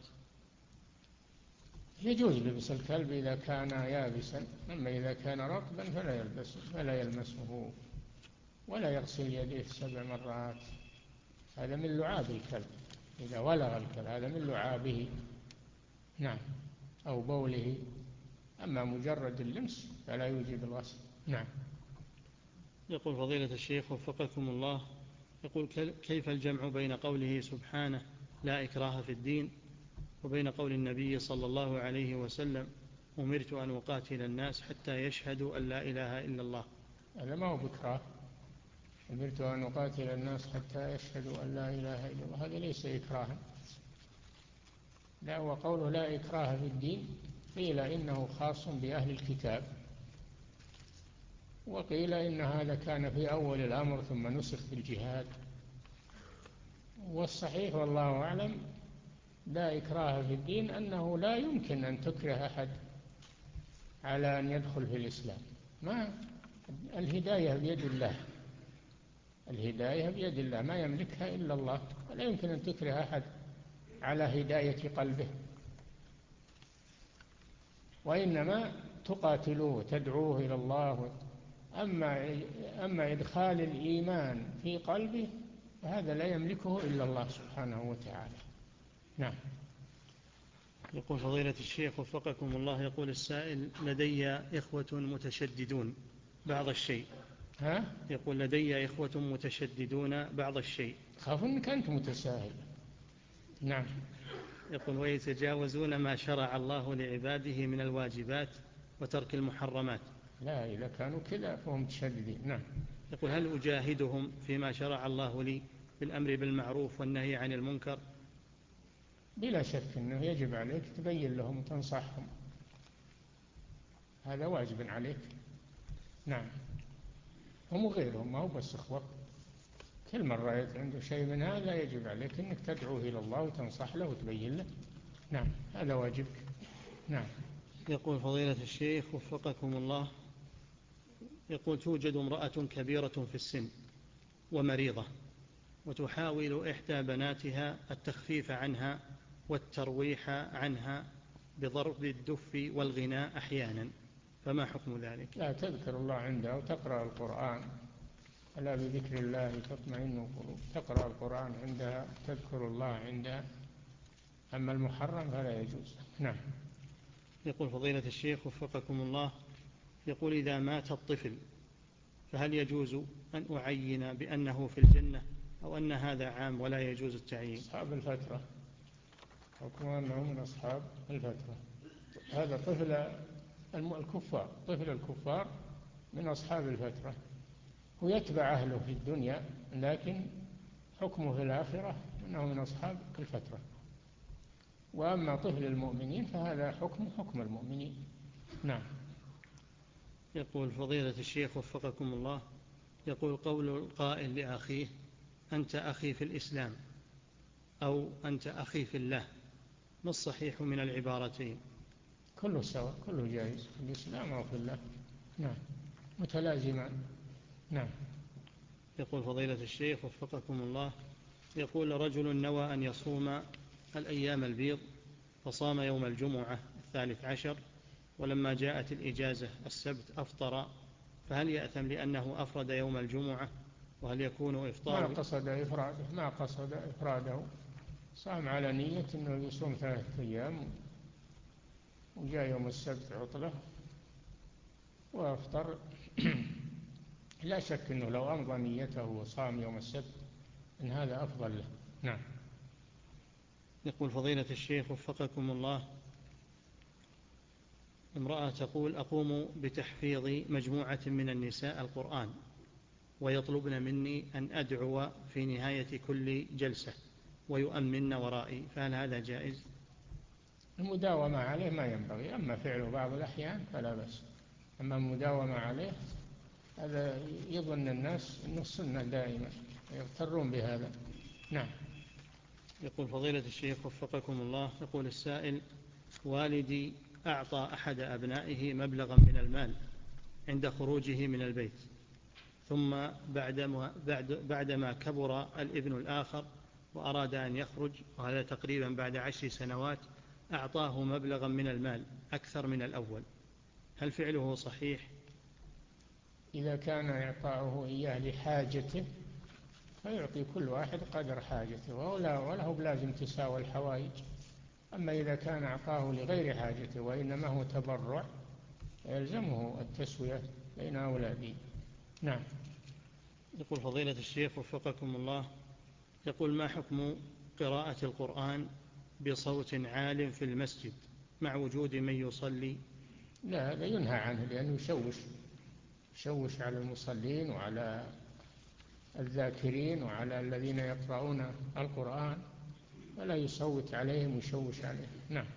يجوز لبس الكلب إذا كان يابسا، أما إذا كان رطبا فلا يلبسه فلا يلمسه ولا يغسل يديه سبع مرات، هذا من لعاب الكلب. إذا ولغ الكلب هذا من لعابه، نعم، أو بوله. أما مجرد اللمس فلا يوجب الغسل. نعم. يقول فضيلة الشيخ وفقكم الله، يقول كيف الجمع بين قوله سبحانه لا إكراه في الدين وبين قول النبي صلى الله عليه وسلم أمرت أن أقاتل الناس حتى يشهدوا أن لا إله إلا الله؟ هذا ما هو بإكراه. أمرت أن أقاتل الناس حتى يشهدوا أن لا إله إلا الله، هذا ليس إكراها. لا، وقوله لا إكراه في الدين قيل إنه خاص بأهل الكتاب، وقيل إن هذا كان في أول الأمر ثم نسخ بالجهاد. والصحيح والله أعلم لا إكراه في الدين أنه لا يمكن أن تكره أحد على أن يدخل في الإسلام. ما الهداية بيد الله، الهداية بيد الله ما يملكها إلا الله، ولا يمكن أن تكره أحد على هداية قلبه، وإنما تقاتلوه تدعوه إلى الله. أما, أما إدخال الإيمان في قلبه فهذا لا يملكه إلا الله سبحانه وتعالى. نعم. يقول فضيلة الشيخ وفقكم الله، يقول السائل لدي إخوة متشددون بعض الشيء. ها؟ يقول لدي إخوة متشددون بعض الشيء. خاف أنك أنت متساهل. نعم. يقول ويتجاوزون ما شرع الله لعباده من الواجبات وترك المحرمات. لا، إذا كانوا كذا فهم متشددين. نعم. يقول هل أجاهدهم فيما شرع الله لي بالأمر بالمعروف والنهي عن المنكر؟ بلا شك أنه يجب عليك تبين لهم وتنصحهم، هذا واجب عليك. نعم. هم وغيرهم، ما هو بس إخوة، كل من رأيت عنده شيء من هذا يجب عليك أنك تدعوه إلى الله وتنصح له وتبين له. نعم، هذا واجبك. نعم. يقول فضيلة الشيخ وفقكم الله، يقول توجد امرأة كبيرة في السن ومريضة، وتحاول إحدى بناتها التخفيف عنها والترويح عنها بضرب الدف والغناء أحيانا، فما حكم ذلك؟ لا، تذكر الله عندها وتقرأ القرآن، ألا بذكر الله تطمئن القلوب. تقرأ القرآن عندها، تذكر الله عندها. أما المحرم فلا يجوز. نعم. يقول فضيلة الشيخ وفقكم الله، يقول إذا مات الطفل فهل يجوز أن أعين بأنه في الجنة أو أن هذا عام ولا يجوز التعيين؟ أصحاب الفترة، حكم أنه من أصحاب الفترة. هذا طفل الكفار، طفل الكفار من أصحاب الفترة، ويتبع أهله في الدنيا، لكن حكمه في الآخرة أنه من أصحاب الفترة. وأما طفل المؤمنين فهذا حكم حكم المؤمنين. نعم. يقول فضيلة الشيخ وفقكم الله، يقول قول القائل لأخيه أنت أخي في الإسلام أو أنت أخي في الله، ما الصحيح من العبارتين؟ كله سواء، كله جائز، في الإسلام أو في الله. نعم، متلازمان. نعم. يقول فضيلة الشيخ وفقكم الله، يقول رجل نوى أن يصوم الأيام البيض فصام يوم الجمعة الثالث عشر، ولما جاءت الإجازة السبت أفطر، فهل يأثم لأنه أفرد يوم الجمعة؟ وهل يكون إفطاره؟ ما قصد إفراده، ما قصد إفراده، صام على نية أنه يصوم ثلاثة أيام وجاء يوم السبت عطلة وأفطر. لا شك أنه لو أمضى نيته وصام يوم السبت إن هذا أفضل له. نعم. يقول فضيلة الشيخ وفقكم الله، امرأة تقول أقوم بتحفيظ مجموعة من النساء القرآن ويطلبن مني أن أدعو في نهاية كل جلسة ويؤمن ورائي، فهل هذا جائز؟ المداومة عليه ما ينبغي، أما فعله بعض الأحيان فلا بأس. أما المداومة عليه هذا يظن الناس أنه السنة دائما، يغترون بهذا. نعم. يقول فضيلة الشيخ وفقكم الله، يقول السائل والدي أعطى أحد أبنائه مبلغا من المال عند خروجه من البيت، ثم بعدما, بعد بعدما كبر الابن الآخر وأراد أن يخرج، وهذا تقريبا بعد عشر سنوات، أعطاه مبلغا من المال أكثر من الأول، هل فعله صحيح؟ إذا كان إعطاؤه إياه لحاجته فيعطي كل واحد قدر حاجته، ولا وله بلازم تساوى الحوائج. أما إذا كان أعطاه لغير حاجته وإنما هو تبرع يلزمه التسوية بين أولاده. نعم. يقول فضيلة الشيخ وفقكم الله، يقول ما حكم قراءة القرآن بصوت عال في المسجد مع وجود من يصلي؟ لا، هذا ينهى عنه لأنه يشوش يشوش على المصلين وعلى الذاكرين وعلى الذين يقرؤون القرآن، ولا يصوت عليهم ويشوش عليهم. نعم.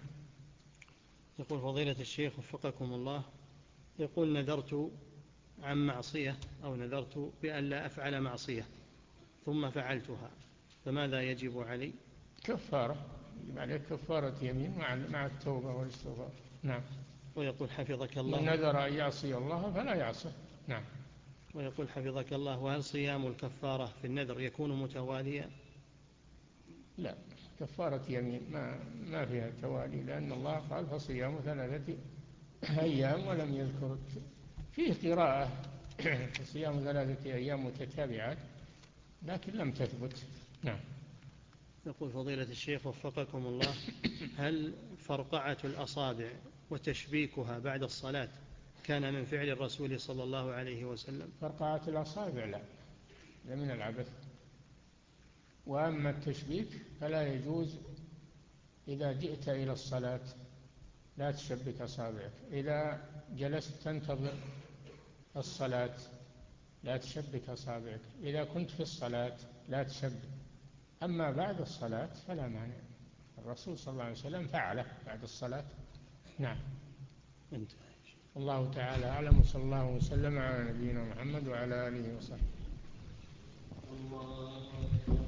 يقول فضيلة الشيخ وفقكم الله، يقول نذرت عن معصية أو نذرت بأن لا أفعل معصية ثم فعلتها، فماذا يجب علي؟ كفارة، عليك كفارة يمين مع التوبة والاستغفار. نعم. ويقول حفظك الله، من نذر أن يعصي الله فلا يعصي. نعم. ويقول حفظك الله، وهل صيام الكفارة في النذر يكون متواليا؟ لا، كفارة يمين ما, ما فيها توالي، لأن الله قال فصيام ثلاثة أيام ولم يذكر. فيه قراءة صيام ثلاثة أيام متتابعات لكن لم تثبت. نعم. يقول فضيلة الشيخ وفقكم الله، هل فرقعة الأصابع وتشبيكها بعد الصلاة كان من فعل الرسول صلى الله عليه وسلم؟ فرقعة الأصابع لا، لا من العبث. وأما التشبيك فلا يجوز. إذا جئت إلى الصلاة لا تشبك أصابعك، إذا جلست تنتظر الصلاة لا تشبك أصابعك، إذا كنت في الصلاة لا تشبك. أما بعد الصلاة فلا مانع، الرسول صلى الله عليه وسلم فعله بعد الصلاة. نعم. انت. الله تعالى أعلم، وصلى الله وسلم على نبينا محمد وعلى آله وصحبه.